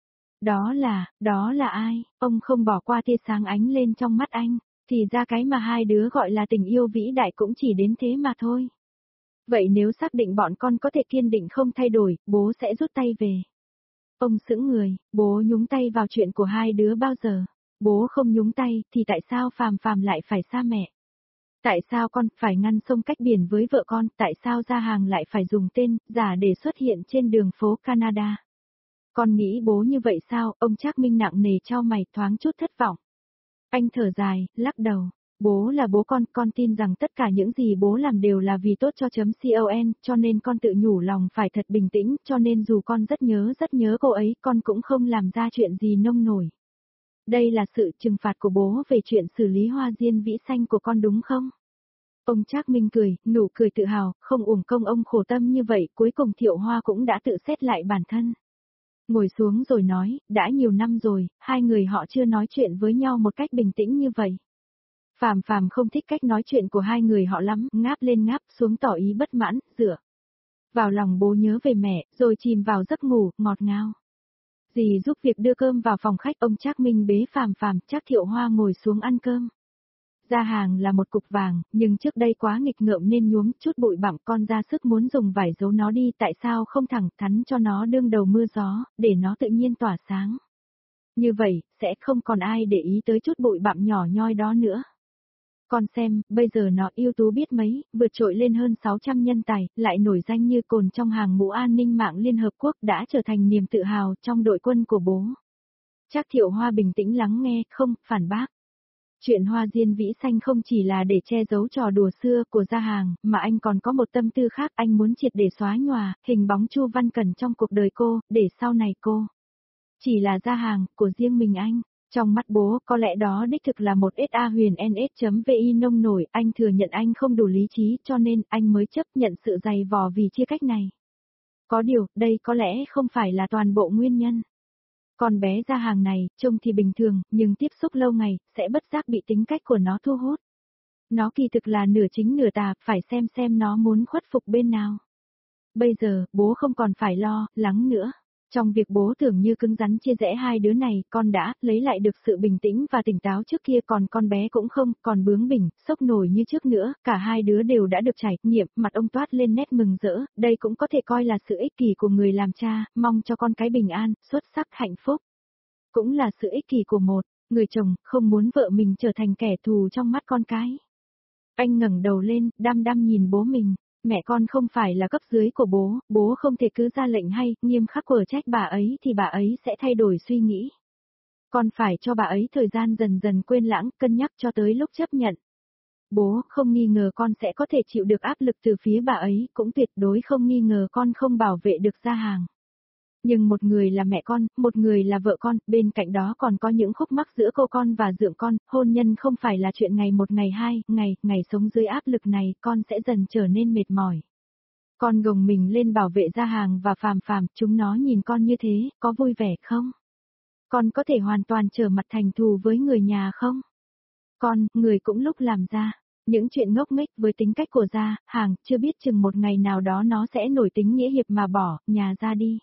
Speaker 1: Đó là, đó là ai? Ông không bỏ qua tia sáng ánh lên trong mắt anh, thì ra cái mà hai đứa gọi là tình yêu vĩ đại cũng chỉ đến thế mà thôi. Vậy nếu xác định bọn con có thể kiên định không thay đổi, bố sẽ rút tay về. Ông sững người, bố nhúng tay vào chuyện của hai đứa bao giờ? Bố không nhúng tay, thì tại sao Phàm Phàm lại phải xa mẹ? Tại sao con phải ngăn sông cách biển với vợ con, tại sao Gia Hàng lại phải dùng tên giả để xuất hiện trên đường phố Canada? Con nghĩ bố như vậy sao? Ông Trác Minh nặng nề chau mày, thoáng chút thất vọng. Anh thở dài, lắc đầu. Bố là bố con, con tin rằng tất cả những gì bố làm đều là vì tốt cho chấm con, cho nên con tự nhủ lòng phải thật bình tĩnh, cho nên dù con rất nhớ rất nhớ cô ấy, con cũng không làm ra chuyện gì nông nổi. Đây là sự trừng phạt của bố về chuyện xử lý hoa diên vĩ xanh của con đúng không? Ông Trác Minh cười, nụ cười tự hào, không uổng công ông khổ tâm như vậy, cuối cùng Thiệu Hoa cũng đã tự xét lại bản thân. Ngồi xuống rồi nói, đã nhiều năm rồi, hai người họ chưa nói chuyện với nhau một cách bình tĩnh như vậy. Phàm Phàm không thích cách nói chuyện của hai người họ lắm, ngáp lên ngáp xuống tỏ ý bất mãn, dựa vào lòng bố nhớ về mẹ, rồi chìm vào giấc ngủ, ngọt ngào. Dì giúp việc đưa cơm vào phòng khách, ông Trác Minh bế Phàm Phàm, Trác Thiệu Hoa ngồi xuống ăn cơm. Gia Hàng là một cục vàng, nhưng trước đây quá nghịch ngợm nên nhuốm chút bụi bặm, con ra sức muốn dùng vải giấu nó đi, tại sao không thẳng thắn cho nó đương đầu mưa gió, để nó tự nhiên tỏa sáng. Như vậy, sẽ không còn ai để ý tới chút bụi bặm nhỏ nhoi đó nữa. Con xem, bây giờ nó ưu tú biết mấy, vượt trội lên hơn sáu trăm nhân tài, lại nổi danh như cồn trong hàng ngũ an ninh mạng Liên Hợp Quốc, đã trở thành niềm tự hào trong đội quân của bố. Trác Thiệu Hoa bình tĩnh lắng nghe, không phản bác. Chuyện hoa diên vĩ xanh không chỉ là để che giấu trò đùa xưa của Gia Hàng, mà anh còn có một tâm tư khác, anh muốn triệt để xóa nhòa hình bóng Chu Văn Cẩn trong cuộc đời cô, để sau này cô chỉ là Gia Hàng của riêng mình anh. Trong mắt bố, có lẽ đó đích thực là một ét a huyền en ét.vi nông nổi, anh thừa nhận anh không đủ lý trí, cho nên anh mới chấp nhận sự dày vò vì chia cách này. Có điều, đây có lẽ không phải là toàn bộ nguyên nhân. Con bé Gia Hàng này, trông thì bình thường, nhưng tiếp xúc lâu ngày, sẽ bất giác bị tính cách của nó thu hút. Nó kỳ thực là nửa chính nửa tà, phải xem xem nó muốn khuất phục bên nào. Bây giờ, bố không còn phải lo, lắng nữa. Trong việc bố tưởng như cứng rắn chia rẽ hai đứa này, con đã lấy lại được sự bình tĩnh và tỉnh táo trước kia, còn con bé cũng không, còn bướng bỉnh, sốc nổi như trước nữa, cả hai đứa đều đã được trải nghiệm, mặt ông toát lên nét mừng rỡ, đây cũng có thể coi là sự ích kỷ của người làm cha, mong cho con cái bình an, xuất sắc, hạnh phúc. Cũng là sự ích kỷ của một người chồng, không muốn vợ mình trở thành kẻ thù trong mắt con cái. Anh ngẩng đầu lên, đăm đăm nhìn bố mình. Mẹ con không phải là cấp dưới của bố, bố không thể cứ ra lệnh hay, nghiêm khắc quở trách bà ấy thì bà ấy sẽ thay đổi suy nghĩ. Con phải cho bà ấy thời gian dần dần quên lãng, cân nhắc cho tới lúc chấp nhận. Bố không nghi ngờ con sẽ có thể chịu được áp lực từ phía bà ấy, cũng tuyệt đối không nghi ngờ con không bảo vệ được Gia Hàng. Nhưng một người là mẹ con, một người là vợ con, bên cạnh đó còn có những khúc mắc giữa cô con và dượng con, hôn nhân không phải là chuyện ngày một ngày hai, ngày, ngày sống dưới áp lực này, con sẽ dần trở nên mệt mỏi. Con gồng mình lên bảo vệ Gia Hàng và Phàm Phàm, chúng nó nhìn con như thế, có vui vẻ không? Con có thể hoàn toàn trở mặt thành thù với người nhà không? Con, người cũng lúc làm ra những chuyện ngốc nghếch với tính cách của Gia Hàng, chưa biết chừng một ngày nào đó nó sẽ nổi tính nghĩa hiệp mà bỏ nhà ra đi.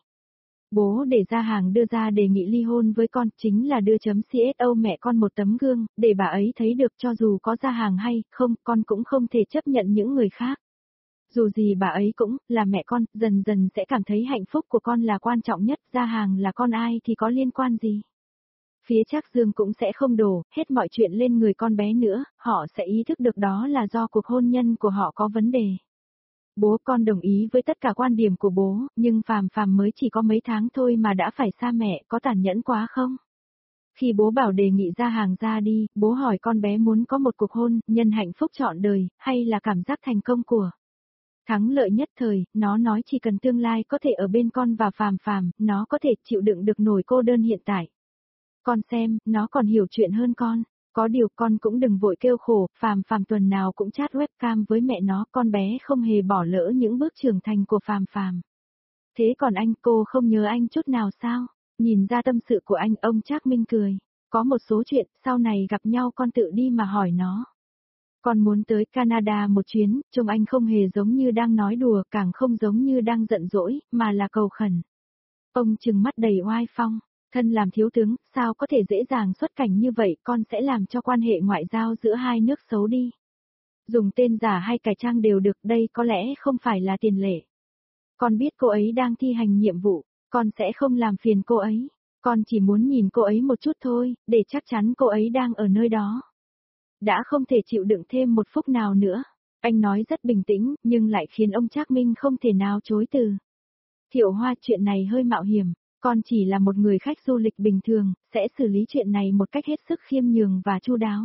Speaker 1: Bố để Gia Hàng đưa ra đề nghị ly hôn với con, chính là đưa chấm xô mẹ con một tấm gương, để bà ấy thấy được cho dù có Gia Hàng hay không, con cũng không thể chấp nhận những người khác. Dù gì bà ấy cũng là mẹ con, dần dần sẽ cảm thấy hạnh phúc của con là quan trọng nhất, Gia Hàng là con ai thì có liên quan gì. Phía Trác Dương cũng sẽ không đổ hết mọi chuyện lên người con bé nữa, họ sẽ ý thức được đó là do cuộc hôn nhân của họ có vấn đề. Bố, con đồng ý với tất cả quan điểm của bố, nhưng Phàm Phàm mới chỉ có mấy tháng thôi mà đã phải xa mẹ, có tàn nhẫn quá không? Khi bố bảo đề nghị Gia Hàng ra đi, bố hỏi con bé muốn có một cuộc hôn nhân hạnh phúc trọn đời, hay là cảm giác thành công của thắng lợi nhất thời. Nó nói chỉ cần tương lai có thể ở bên con và Phàm Phàm, nó có thể chịu đựng được nổi cô đơn hiện tại. Con xem, nó còn hiểu chuyện hơn con. Có điều con cũng đừng vội kêu khổ, Phàm Phàm tuần nào cũng chat webcam với mẹ nó, con bé không hề bỏ lỡ những bước trưởng thành của Phàm Phàm. Thế còn anh, cô không nhớ anh chút nào sao? Nhìn ra tâm sự của anh, ông Trác Minh cười. Có một số chuyện, sau này gặp nhau con tự đi mà hỏi nó. Con muốn tới Canada một chuyến, trông anh không hề giống như đang nói đùa, càng không giống như đang giận dỗi, mà là cầu khẩn. Ông trừng mắt đầy oai phong. Thân làm thiếu tướng, sao có thể dễ dàng xuất cảnh như vậy, con sẽ làm cho quan hệ ngoại giao giữa hai nước xấu đi. Dùng tên giả hay cải trang đều được, đây có lẽ không phải là tiền lệ. Con biết cô ấy đang thi hành nhiệm vụ, con sẽ không làm phiền cô ấy. Con chỉ muốn nhìn cô ấy một chút thôi, để chắc chắn cô ấy đang ở nơi đó. đã không thể chịu đựng thêm một phút nào nữa. Anh nói rất bình tĩnh, nhưng lại khiến ông Trác Minh không thể nào chối từ. Thiệu Hoa, chuyện này hơi mạo hiểm, con chỉ là một người khách du lịch bình thường, sẽ xử lý chuyện này một cách hết sức khiêm nhường và chu đáo.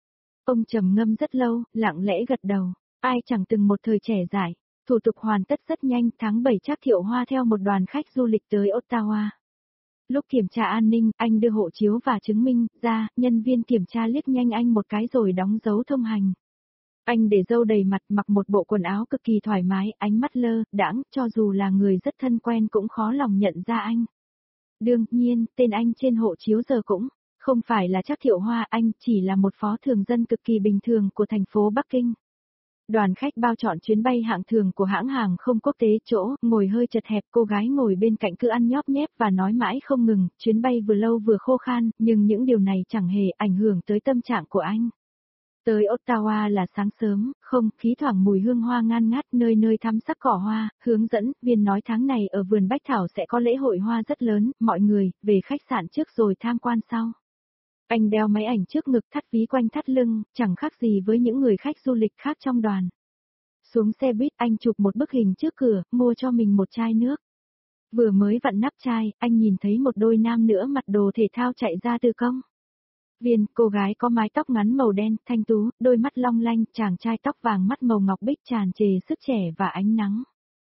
Speaker 1: Ông trầm ngâm rất lâu, lặng lẽ gật đầu, ai chẳng từng một thời trẻ dại. Thủ tục hoàn tất rất nhanh, tháng bảy Trác Thiệu Hoa theo một đoàn khách du lịch tới Ottawa. Lúc kiểm tra an ninh, anh đưa hộ chiếu và chứng minh ra, nhân viên kiểm tra liếc nhanh anh một cái rồi đóng dấu thông hành. Anh để râu đầy mặt, mặc một bộ quần áo cực kỳ thoải mái, ánh mắt lơ đãng, cho dù là người rất thân quen cũng khó lòng nhận ra anh. Đương nhiên, tên anh trên hộ chiếu giờ cũng không phải là Trác Thiệu Hoa, anh chỉ là một phó thường dân cực kỳ bình thường của thành phố Bắc Kinh. Đoàn khách bao chọn chuyến bay hạng thường của hãng hàng không quốc tế, chỗ ngồi hơi chật hẹp, cô gái ngồi bên cạnh cứ ăn nhóp nhép và nói mãi không ngừng, chuyến bay vừa lâu vừa khô khan, nhưng những điều này chẳng hề ảnh hưởng tới tâm trạng của anh. Tới Ottawa là sáng sớm, không khí thoảng mùi hương hoa ngan ngát, nơi nơi thắm sắc cỏ hoa, hướng dẫn viên nói tháng này ở vườn Bách Thảo sẽ có lễ hội hoa rất lớn, mọi người về khách sạn trước rồi tham quan sau. Anh đeo máy ảnh trước ngực, thắt ví quanh thắt lưng, chẳng khác gì với những người khách du lịch khác trong đoàn. Xuống xe buýt, anh chụp một bức hình trước cửa, mua cho mình một chai nước. Vừa mới vặn nắp chai, anh nhìn thấy một đôi nam nữa mặc đồ thể thao chạy ra từ công viên. Cô gái có mái tóc ngắn màu đen, thanh tú, đôi mắt long lanh, chàng trai tóc vàng mắt màu ngọc bích tràn trề sức trẻ và ánh nắng.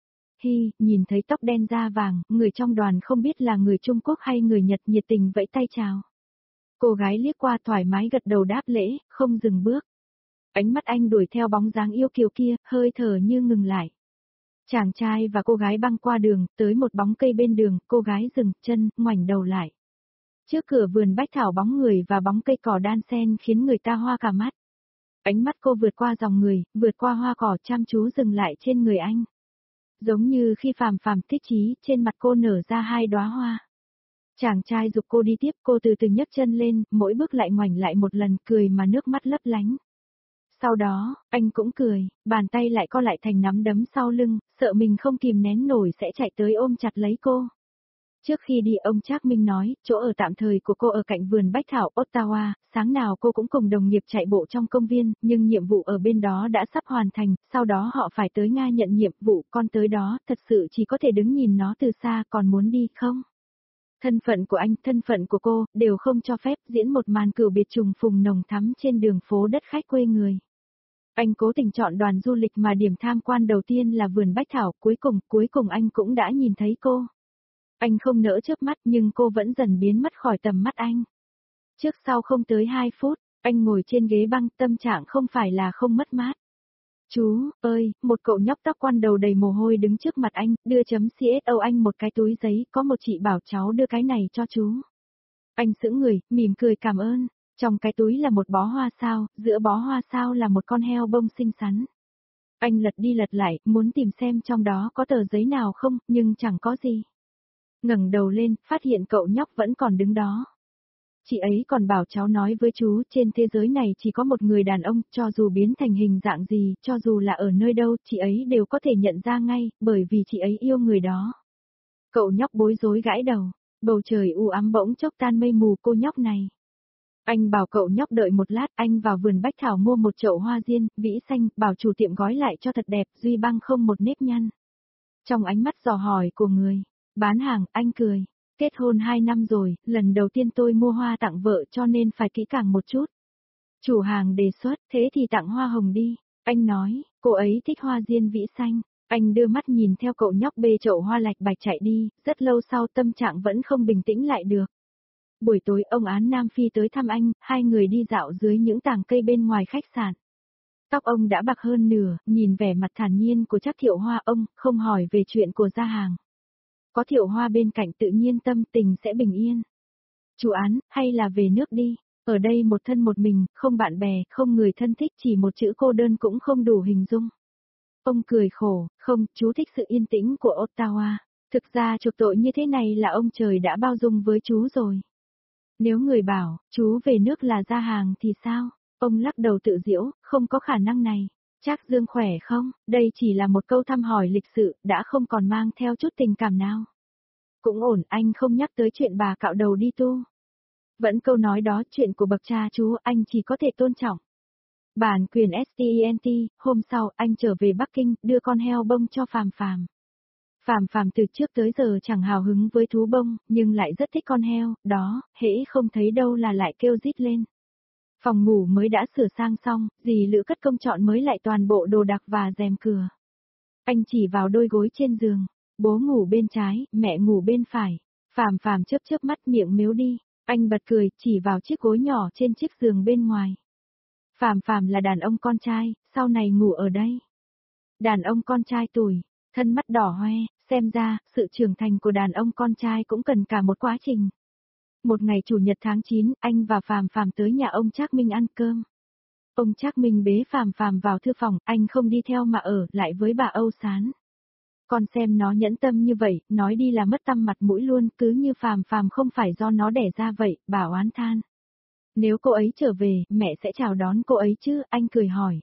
Speaker 1: Hi, nhìn thấy tóc đen da vàng, người trong đoàn không biết là người Trung Quốc hay người Nhật nhiệt tình vẫy tay chào. Cô gái liếc qua thoải mái gật đầu đáp lễ, không dừng bước. Ánh mắt anh đuổi theo bóng dáng yêu kiều kia, hơi thở như ngừng lại. Chàng trai và cô gái băng qua đường, tới một bóng cây bên đường, cô gái dừng chân, ngoảnh đầu lại. Trước cửa vườn Bách Thảo bóng người và bóng cây cỏ đan xen khiến người ta hoa cả mắt. Ánh mắt cô vượt qua dòng người, vượt qua hoa cỏ, chăm chú dừng lại trên người anh. Giống như khi phàm phàm thích chí, trên mặt cô nở ra hai đóa hoa. Chàng trai giục cô đi tiếp, cô từ từ nhấc chân lên, mỗi bước lại ngoảnh lại một lần, cười mà nước mắt lấp lánh. Sau đó, anh cũng cười, bàn tay lại co lại thành nắm đấm sau lưng, sợ mình không kìm nén nổi sẽ chạy tới ôm chặt lấy cô. Trước khi đi, ông Trác Minh nói, chỗ ở tạm thời của cô ở cạnh vườn Bách Thảo, Ottawa, sáng nào cô cũng cùng đồng nghiệp chạy bộ trong công viên, nhưng nhiệm vụ ở bên đó đã sắp hoàn thành, sau đó họ phải tới Nga nhận nhiệm vụ, con tới đó, thật sự chỉ có thể đứng nhìn nó từ xa, còn muốn đi không? Thân phận của anh, thân phận của cô, đều không cho phép diễn một màn cửu biệt trùng phùng nồng thắm trên đường phố đất khách quê người. Anh cố tình chọn đoàn du lịch mà điểm tham quan đầu tiên là vườn Bách Thảo, cuối cùng, cuối cùng anh cũng đã nhìn thấy cô. Anh không nỡ chớp mắt nhưng cô vẫn dần biến mất khỏi tầm mắt anh. Trước sau không tới hai phút, anh ngồi trên ghế băng, tâm trạng không phải là không mất mát. Chú, ơi, một cậu nhóc tóc quăn đầu đầy mồ hôi đứng trước mặt anh, đưa chấm xô anh một cái túi giấy, có một chị bảo cháu đưa cái này cho chú. Anh sững người, mỉm cười cảm ơn, trong cái túi là một bó hoa sao, giữa bó hoa sao là một con heo bông xinh xắn. Anh lật đi lật lại, muốn tìm xem trong đó có tờ giấy nào không, nhưng chẳng có gì. Ngẩng đầu lên, phát hiện cậu nhóc vẫn còn đứng đó. Chị ấy còn bảo cháu nói với chú, trên thế giới này chỉ có một người đàn ông, cho dù biến thành hình dạng gì, cho dù là ở nơi đâu, chị ấy đều có thể nhận ra ngay, bởi vì chị ấy yêu người đó. Cậu nhóc bối rối gãi đầu, bầu trời u ám bỗng chốc tan mây mù, cô nhóc này. Anh bảo cậu nhóc đợi một lát, anh vào vườn Bách Thảo mua một chậu hoa diên, vĩ xanh, bảo chủ tiệm gói lại cho thật đẹp, duy băng không một nếp nhăn. Trong ánh mắt dò hỏi của người bán hàng, anh cười. Kết hôn hai năm rồi, lần đầu tiên tôi mua hoa tặng vợ cho nên phải kỹ càng một chút. Chủ hàng đề xuất, thế thì tặng hoa hồng đi. Anh nói, cô ấy thích hoa diên vĩ xanh. Anh đưa mắt nhìn theo cậu nhóc bê chậu hoa lạch bạch chạy đi, rất lâu sau tâm trạng vẫn không bình tĩnh lại được. Buổi tối ông Án Nam Phi tới thăm anh, hai người đi dạo dưới những tàng cây bên ngoài khách sạn. Tóc ông đã bạc hơn nửa, nhìn vẻ mặt thản nhiên của Trác Thiệu Hoa, ông không hỏi về chuyện của gia hàng. Có Thiệu Hoa bên cạnh tự nhiên tâm tình sẽ bình yên. Chú Án, hay là về nước đi, ở đây một thân một mình, không bạn bè, không người thân thích, chỉ một chữ cô đơn cũng không đủ hình dung. Ông cười khổ, không, chú thích sự yên tĩnh của Ottawa. Thực ra chuộc tội như thế này là ông trời đã bao dung với chú rồi. Nếu người bảo, chú về nước là gia hàng thì sao? Ông lắc đầu tự giễu, không có khả năng này. Trác Dương khỏe không? Đây chỉ là một câu thăm hỏi lịch sự, đã không còn mang theo chút tình cảm nào. Cũng ổn, anh không nhắc tới chuyện bà cạo đầu đi tu. Vẫn câu nói đó, chuyện của bậc cha chú, anh chỉ có thể tôn trọng. Bản quyền stent, hôm sau anh trở về Bắc Kinh, đưa con heo bông cho Phàm Phàm. Phàm Phàm từ trước tới giờ chẳng hào hứng với thú bông, nhưng lại rất thích con heo, đó, hễ không thấy đâu là lại kêu rít lên. Phòng ngủ mới đã sửa sang xong, dì Lữ cất công chọn mới lại toàn bộ đồ đạc và rèm cửa. Anh chỉ vào đôi gối trên giường, bố ngủ bên trái, mẹ ngủ bên phải. Phàm Phàm chớp chớp mắt miệng mếu đi, anh bật cười, chỉ vào chiếc gối nhỏ trên chiếc giường bên ngoài. Phàm Phàm là đàn ông con trai, sau này ngủ ở đây. Đàn ông con trai tuổi, thân mắt đỏ hoe, xem ra, sự trưởng thành của đàn ông con trai cũng cần cả một quá trình. Một ngày chủ nhật tháng chín, anh và Phàm Phàm tới nhà ông Trác Minh ăn cơm. Ông Trác Minh bế Phàm Phàm vào thư phòng, anh không đi theo mà ở lại với bà Âu Sán. Con xem nó nhẫn tâm như vậy, nói đi là mất tăm mặt mũi luôn, cứ như Phàm Phàm không phải do nó đẻ ra vậy, bà oán than. Nếu cô ấy trở về, mẹ sẽ chào đón cô ấy chứ, anh cười hỏi.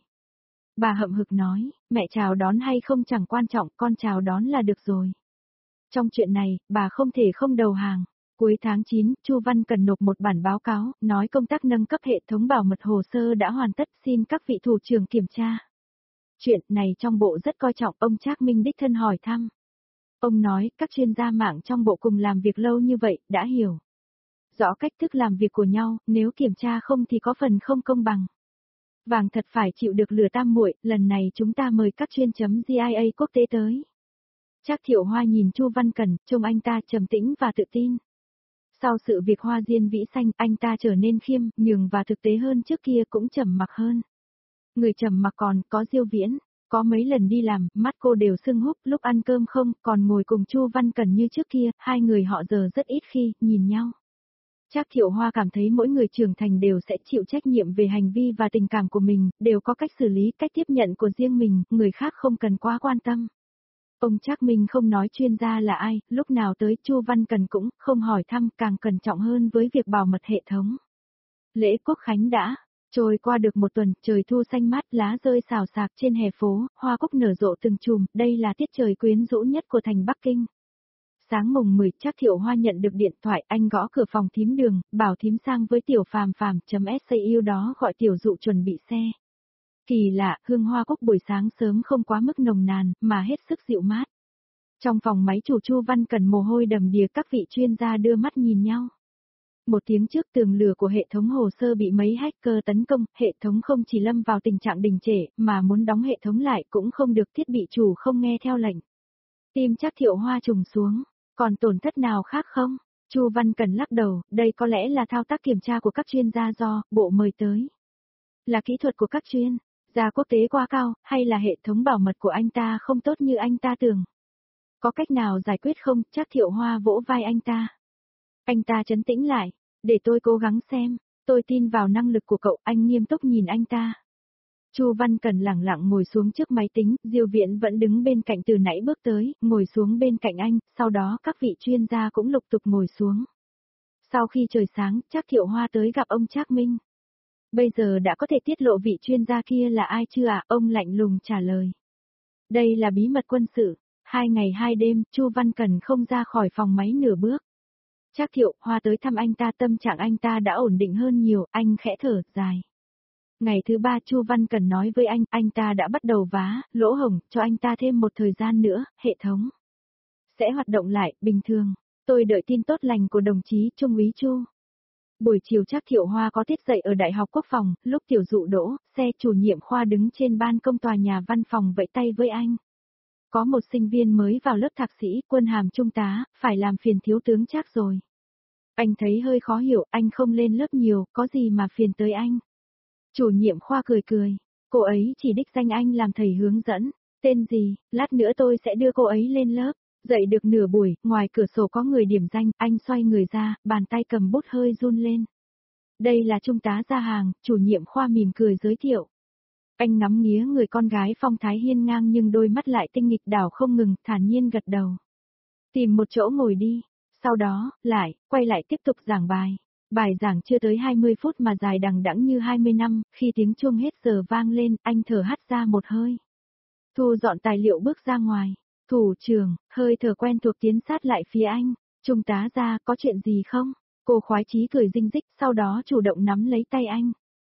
Speaker 1: Bà hậm hực nói, mẹ chào đón hay không chẳng quan trọng, con chào đón là được rồi. Trong chuyện này, bà không thể không đầu hàng. Cuối tháng chín, Chu Văn cần nộp một bản báo cáo, nói công tác nâng cấp hệ thống bảo mật hồ sơ đã hoàn tất, xin các vị thủ trưởng kiểm tra. Chuyện này trong bộ rất coi trọng, ông Trác Minh đích thân hỏi thăm. Ông nói, các chuyên gia mạng trong bộ cùng làm việc lâu như vậy, đã hiểu rõ cách thức làm việc của nhau, nếu kiểm tra không thì có phần không công bằng. Vàng thật phải chịu được lửa tam muội, lần này chúng ta mời các chuyên chấm giê i a quốc tế tới. Trác Thiệu Hoa nhìn Chu Văn Cẩn, trông anh ta trầm tĩnh và tự tin. Sau sự việc Hoa Diên Vĩ Xanh, anh ta trở nên khiêm, nhường và thực tế hơn trước kia, cũng trầm mặc hơn. Người trầm mặc còn có Diêu Viễn, có mấy lần đi làm, mắt cô đều sưng húp, lúc ăn cơm không, còn ngồi cùng Chu Văn Cẩn như trước kia, hai người họ giờ rất ít khi nhìn nhau. Trác Thiệu Hoa cảm thấy mỗi người trưởng thành đều sẽ chịu trách nhiệm về hành vi và tình cảm của mình, đều có cách xử lý, cách tiếp nhận của riêng mình, người khác không cần quá quan tâm. Ông Trác Minh không nói chuyên gia là ai, lúc nào tới Chu Văn Cần cũng không hỏi thăm, càng cẩn trọng hơn với việc bảo mật hệ thống. Lễ Quốc Khánh đã trôi qua được một tuần, trời thu xanh mát, lá rơi xào xạc trên hè phố, hoa cúc nở rộ từng chùm, đây là tiết trời quyến rũ nhất của thành Bắc Kinh. Sáng mùng mười, Trác Thiệu Hoa nhận được điện thoại, anh gõ cửa phòng thím Đường, bảo thím sang với tiểu Phàm Phàm chấm sau đó gọi tiểu Dụ chuẩn bị xe. Kỳ lạ, hương hoa cúc buổi sáng sớm không quá mức nồng nàn, mà hết sức dịu mát. Trong phòng máy chủ Chu Văn Cần mồ hôi đầm đìa, các vị chuyên gia đưa mắt nhìn nhau. Một tiếng trước tường lửa của hệ thống hồ sơ bị mấy hacker tấn công, hệ thống không chỉ lâm vào tình trạng đình trệ, mà muốn đóng hệ thống lại cũng không được, thiết bị chủ không nghe theo lệnh. Tim Trác Thiệu Hoa trùng xuống, còn tổn thất nào khác không? Chu Văn Cần lắc đầu, đây có lẽ là thao tác kiểm tra của các chuyên gia do bộ mời tới. Là kỹ thuật của các chuyên gia quốc tế quá cao, hay là hệ thống bảo mật của anh ta không tốt như anh ta tưởng? Có cách nào giải quyết không? Trác Thiệu Hoa vỗ vai anh ta. Anh ta trấn tĩnh lại, để tôi cố gắng xem, tôi tin vào năng lực của cậu, anh nghiêm túc nhìn anh ta. Chu Văn Cần lẳng lặng ngồi xuống trước máy tính, Diêu Viễn vẫn đứng bên cạnh từ nãy bước tới, ngồi xuống bên cạnh anh, sau đó các vị chuyên gia cũng lục tục ngồi xuống. Sau khi trời sáng, Trác Thiệu Hoa tới gặp ông Trác Minh. Bây giờ đã có thể tiết lộ vị chuyên gia kia là ai chưa ạ? Ông lạnh lùng trả lời. Đây là bí mật quân sự. Hai ngày hai đêm, Chu Văn Cần không ra khỏi phòng máy nửa bước. Trác Thiệu Hoa tới thăm anh ta, tâm trạng anh ta đã ổn định hơn nhiều, anh khẽ thở dài. Ngày thứ ba Chu Văn Cần nói với anh, anh ta đã bắt đầu vá lỗ hổng, cho anh ta thêm một thời gian nữa, hệ thống sẽ hoạt động lại, bình thường. Tôi đợi tin tốt lành của đồng chí Trung úy Chu. Buổi chiều Trác Thiệu Hoa có tiết dạy ở Đại học Quốc phòng, lúc tiểu Dụ đỗ, xe chủ nhiệm khoa đứng trên ban công tòa nhà văn phòng vẫy tay với anh. Có một sinh viên mới vào lớp thạc sĩ, quân hàm trung tá, phải làm phiền thiếu tướng Trác rồi. Anh thấy hơi khó hiểu, anh không lên lớp nhiều, có gì mà phiền tới anh. Chủ nhiệm khoa cười cười, cô ấy chỉ đích danh anh làm thầy hướng dẫn, tên gì, lát nữa tôi sẽ đưa cô ấy lên lớp. Dậy được nửa buổi, ngoài cửa sổ có người điểm danh, anh xoay người ra, bàn tay cầm bút hơi run lên. Đây là trung tá Gia Hàng, chủ nhiệm khoa mỉm cười giới thiệu. Anh ngắm nghía người con gái phong thái hiên ngang nhưng đôi mắt lại tinh nghịch đảo không ngừng, thản nhiên gật đầu. Tìm một chỗ ngồi đi, sau đó, lại, quay lại tiếp tục giảng bài. Bài giảng chưa tới hai mươi phút mà dài đằng đẵng như hai mươi năm, khi tiếng chuông hết giờ vang lên, anh thở hắt ra một hơi. Thu dọn tài liệu bước ra ngoài. Thủ trưởng, hơi thở quen thuộc tiến sát lại phía anh. Trung tá Gia, có chuyện gì không? Cô khoái chí cười rinh rích, sau đó chủ động nắm lấy tay anh.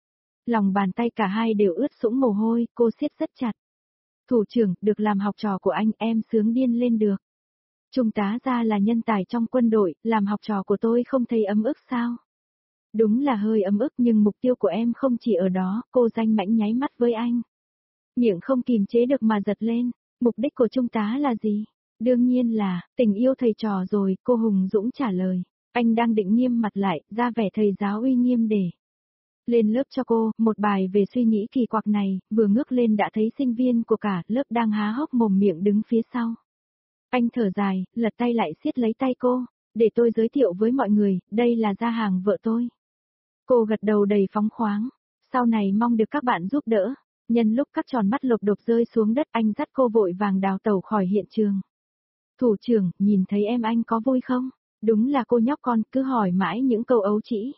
Speaker 1: Lòng bàn tay cả hai đều ướt sũng mồ hôi, cô siết rất chặt. Thủ trưởng, được làm học trò của anh, em sướng điên lên được. Trung tá ra là nhân tài trong quân đội, làm học trò của tôi không thấy ấm ức sao? Đúng là hơi ấm ức nhưng mục tiêu của em không chỉ ở đó, cô danh mãnh nháy mắt với anh. Miệng không kìm chế được mà giật lên, mục đích của Trung tá là gì? Đương nhiên là, tình yêu thầy trò rồi, cô Hùng Dũng trả lời. Anh đang định nghiêm mặt lại, ra vẻ thầy giáo uy nghiêm để lên lớp cho cô, một bài về suy nghĩ kỳ quặc này, vừa ngước lên đã thấy sinh viên của cả lớp đang há hốc mồm miệng đứng phía sau. Anh thở dài, lật tay lại siết lấy tay cô, để tôi giới thiệu với mọi người, đây là Gia Hàng vợ tôi. Cô gật đầu đầy phóng khoáng, sau này mong được các bạn giúp đỡ. Nhân lúc các tròn mắt lộp đột rơi xuống đất anh dắt cô vội vàng đào tẩu khỏi hiện trường. Thủ trưởng, nhìn thấy em anh có vui không? Đúng là cô nhóc con, cứ hỏi mãi những câu ấu trĩ.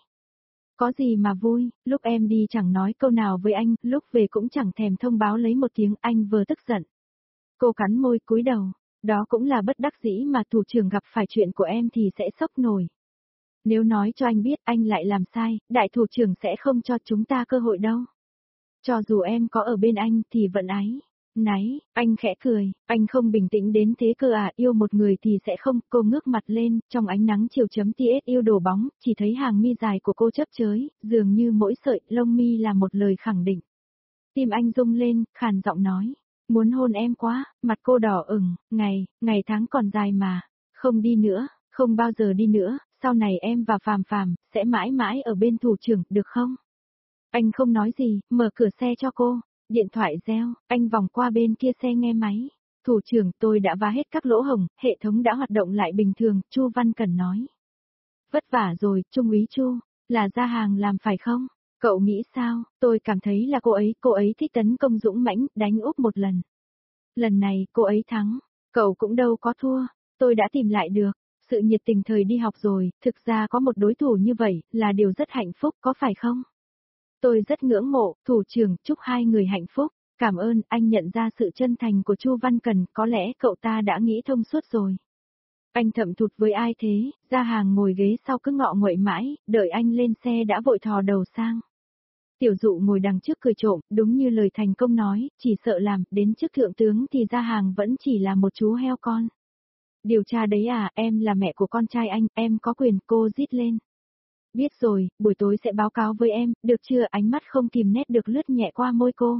Speaker 1: Có gì mà vui, lúc em đi chẳng nói câu nào với anh, lúc về cũng chẳng thèm thông báo lấy một tiếng, anh vừa tức giận. Cô cắn môi cúi đầu, đó cũng là bất đắc dĩ mà thủ trưởng gặp phải chuyện của em thì sẽ sốc nổi. Nếu nói cho anh biết anh lại làm sai, đại thủ trưởng sẽ không cho chúng ta cơ hội đâu. Cho dù em có ở bên anh thì vẫn áy. Náy, anh khẽ cười, anh không bình tĩnh đến thế cơ à, yêu một người thì sẽ không, cô ngước mặt lên, trong ánh nắng chiều chấm tia yêu đổ bóng, chỉ thấy hàng mi dài của cô chớp chới, dường như mỗi sợi lông mi là một lời khẳng định. Tim anh rung lên, khàn giọng nói, muốn hôn em quá, mặt cô đỏ ửng, ngày, ngày tháng còn dài mà, không đi nữa, không bao giờ đi nữa, sau này em và Phàm Phàm sẽ mãi mãi ở bên thủ trưởng, được không? Anh không nói gì, mở cửa xe cho cô. Điện thoại reo, anh vòng qua bên kia xe nghe máy. Thủ trưởng, tôi đã vá hết các lỗ hổng, hệ thống đã hoạt động lại bình thường, Chu Văn Cẩn nói. Vất vả rồi, Trung úy Chu, là Gia Hàng làm phải không? Cậu nghĩ sao? Tôi cảm thấy là cô ấy, cô ấy thích tấn công dũng mãnh, đánh úp một lần. Lần này, cô ấy thắng. Cậu cũng đâu có thua, tôi đã tìm lại được. Sự nhiệt tình thời đi học rồi, thực ra có một đối thủ như vậy, là điều rất hạnh phúc, có phải không? Tôi rất ngưỡng mộ, thủ trưởng, chúc hai người hạnh phúc. Cảm ơn, anh nhận ra sự chân thành của Chu Văn Cần, có lẽ cậu ta đã nghĩ thông suốt rồi. Anh thậm thụt với ai thế? Gia Hàng ngồi ghế sau cứ ngọ nguậy mãi, đợi anh lên xe đã vội thò đầu sang. Tiểu Dụ ngồi đằng trước cười trộm, đúng như lời thành công nói, chỉ sợ làm, đến trước thượng tướng thì Gia Hàng vẫn chỉ là một chú heo con. Điều tra đấy à, em là mẹ của con trai anh, em có quyền, cô rít lên. Biết rồi, buổi tối sẽ báo cáo với em, được chưa? Ánh mắt không kìm nét được lướt nhẹ qua môi cô.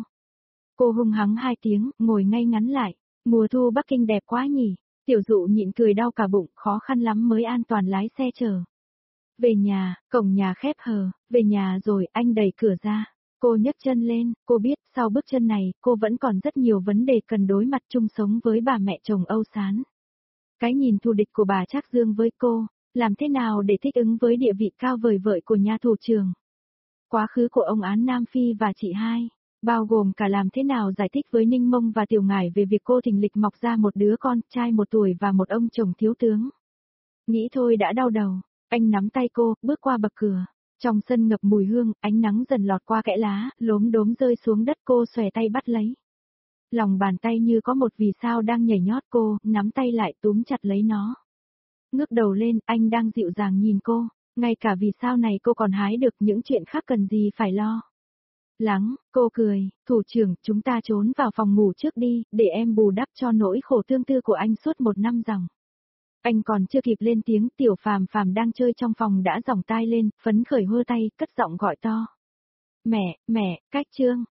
Speaker 1: Cô hung hắng hai tiếng, ngồi ngay ngắn lại. Mùa thu Bắc Kinh đẹp quá nhỉ. Tiểu Dụ nhịn cười đau cả bụng, khó khăn lắm mới an toàn lái xe chờ. Về nhà, cổng nhà khép hờ, về nhà rồi, anh đẩy cửa ra. Cô nhấc chân lên, cô biết, sau bước chân này, cô vẫn còn rất nhiều vấn đề cần đối mặt chung sống với bà mẹ chồng Âu Sán. Cái nhìn thù địch của bà Trác Dương với cô, làm thế nào để thích ứng với địa vị cao vời vợi của nhà thủ trưởng. Quá khứ của ông Án Nam Phi và chị hai, bao gồm cả làm thế nào giải thích với Ninh Mông và Tiểu Ngải về việc cô thình lịch mọc ra một đứa con trai một tuổi và một ông chồng thiếu tướng. Nghĩ thôi đã đau đầu, anh nắm tay cô, bước qua bậc cửa. Trong sân ngập mùi hương, ánh nắng dần lọt qua kẽ lá, lốm đốm rơi xuống đất, cô xòe tay bắt lấy. Lòng bàn tay như có một vì sao đang nhảy nhót, cô nắm tay lại túm chặt lấy nó. Ngước đầu lên, anh đang dịu dàng nhìn cô, ngay cả vì sao này cô còn hái được, những chuyện khác cần gì phải lo. Lắng, cô cười, thủ trưởng, chúng ta trốn vào phòng ngủ trước đi, để em bù đắp cho nỗi khổ tương tư của anh suốt một năm dòng. Anh còn chưa kịp lên tiếng, Tiểu Phàm Phàm đang chơi trong phòng đã giỏng tai lên, phấn khởi hơ tay, cất giọng gọi to. Mẹ, mẹ, Cách Trương,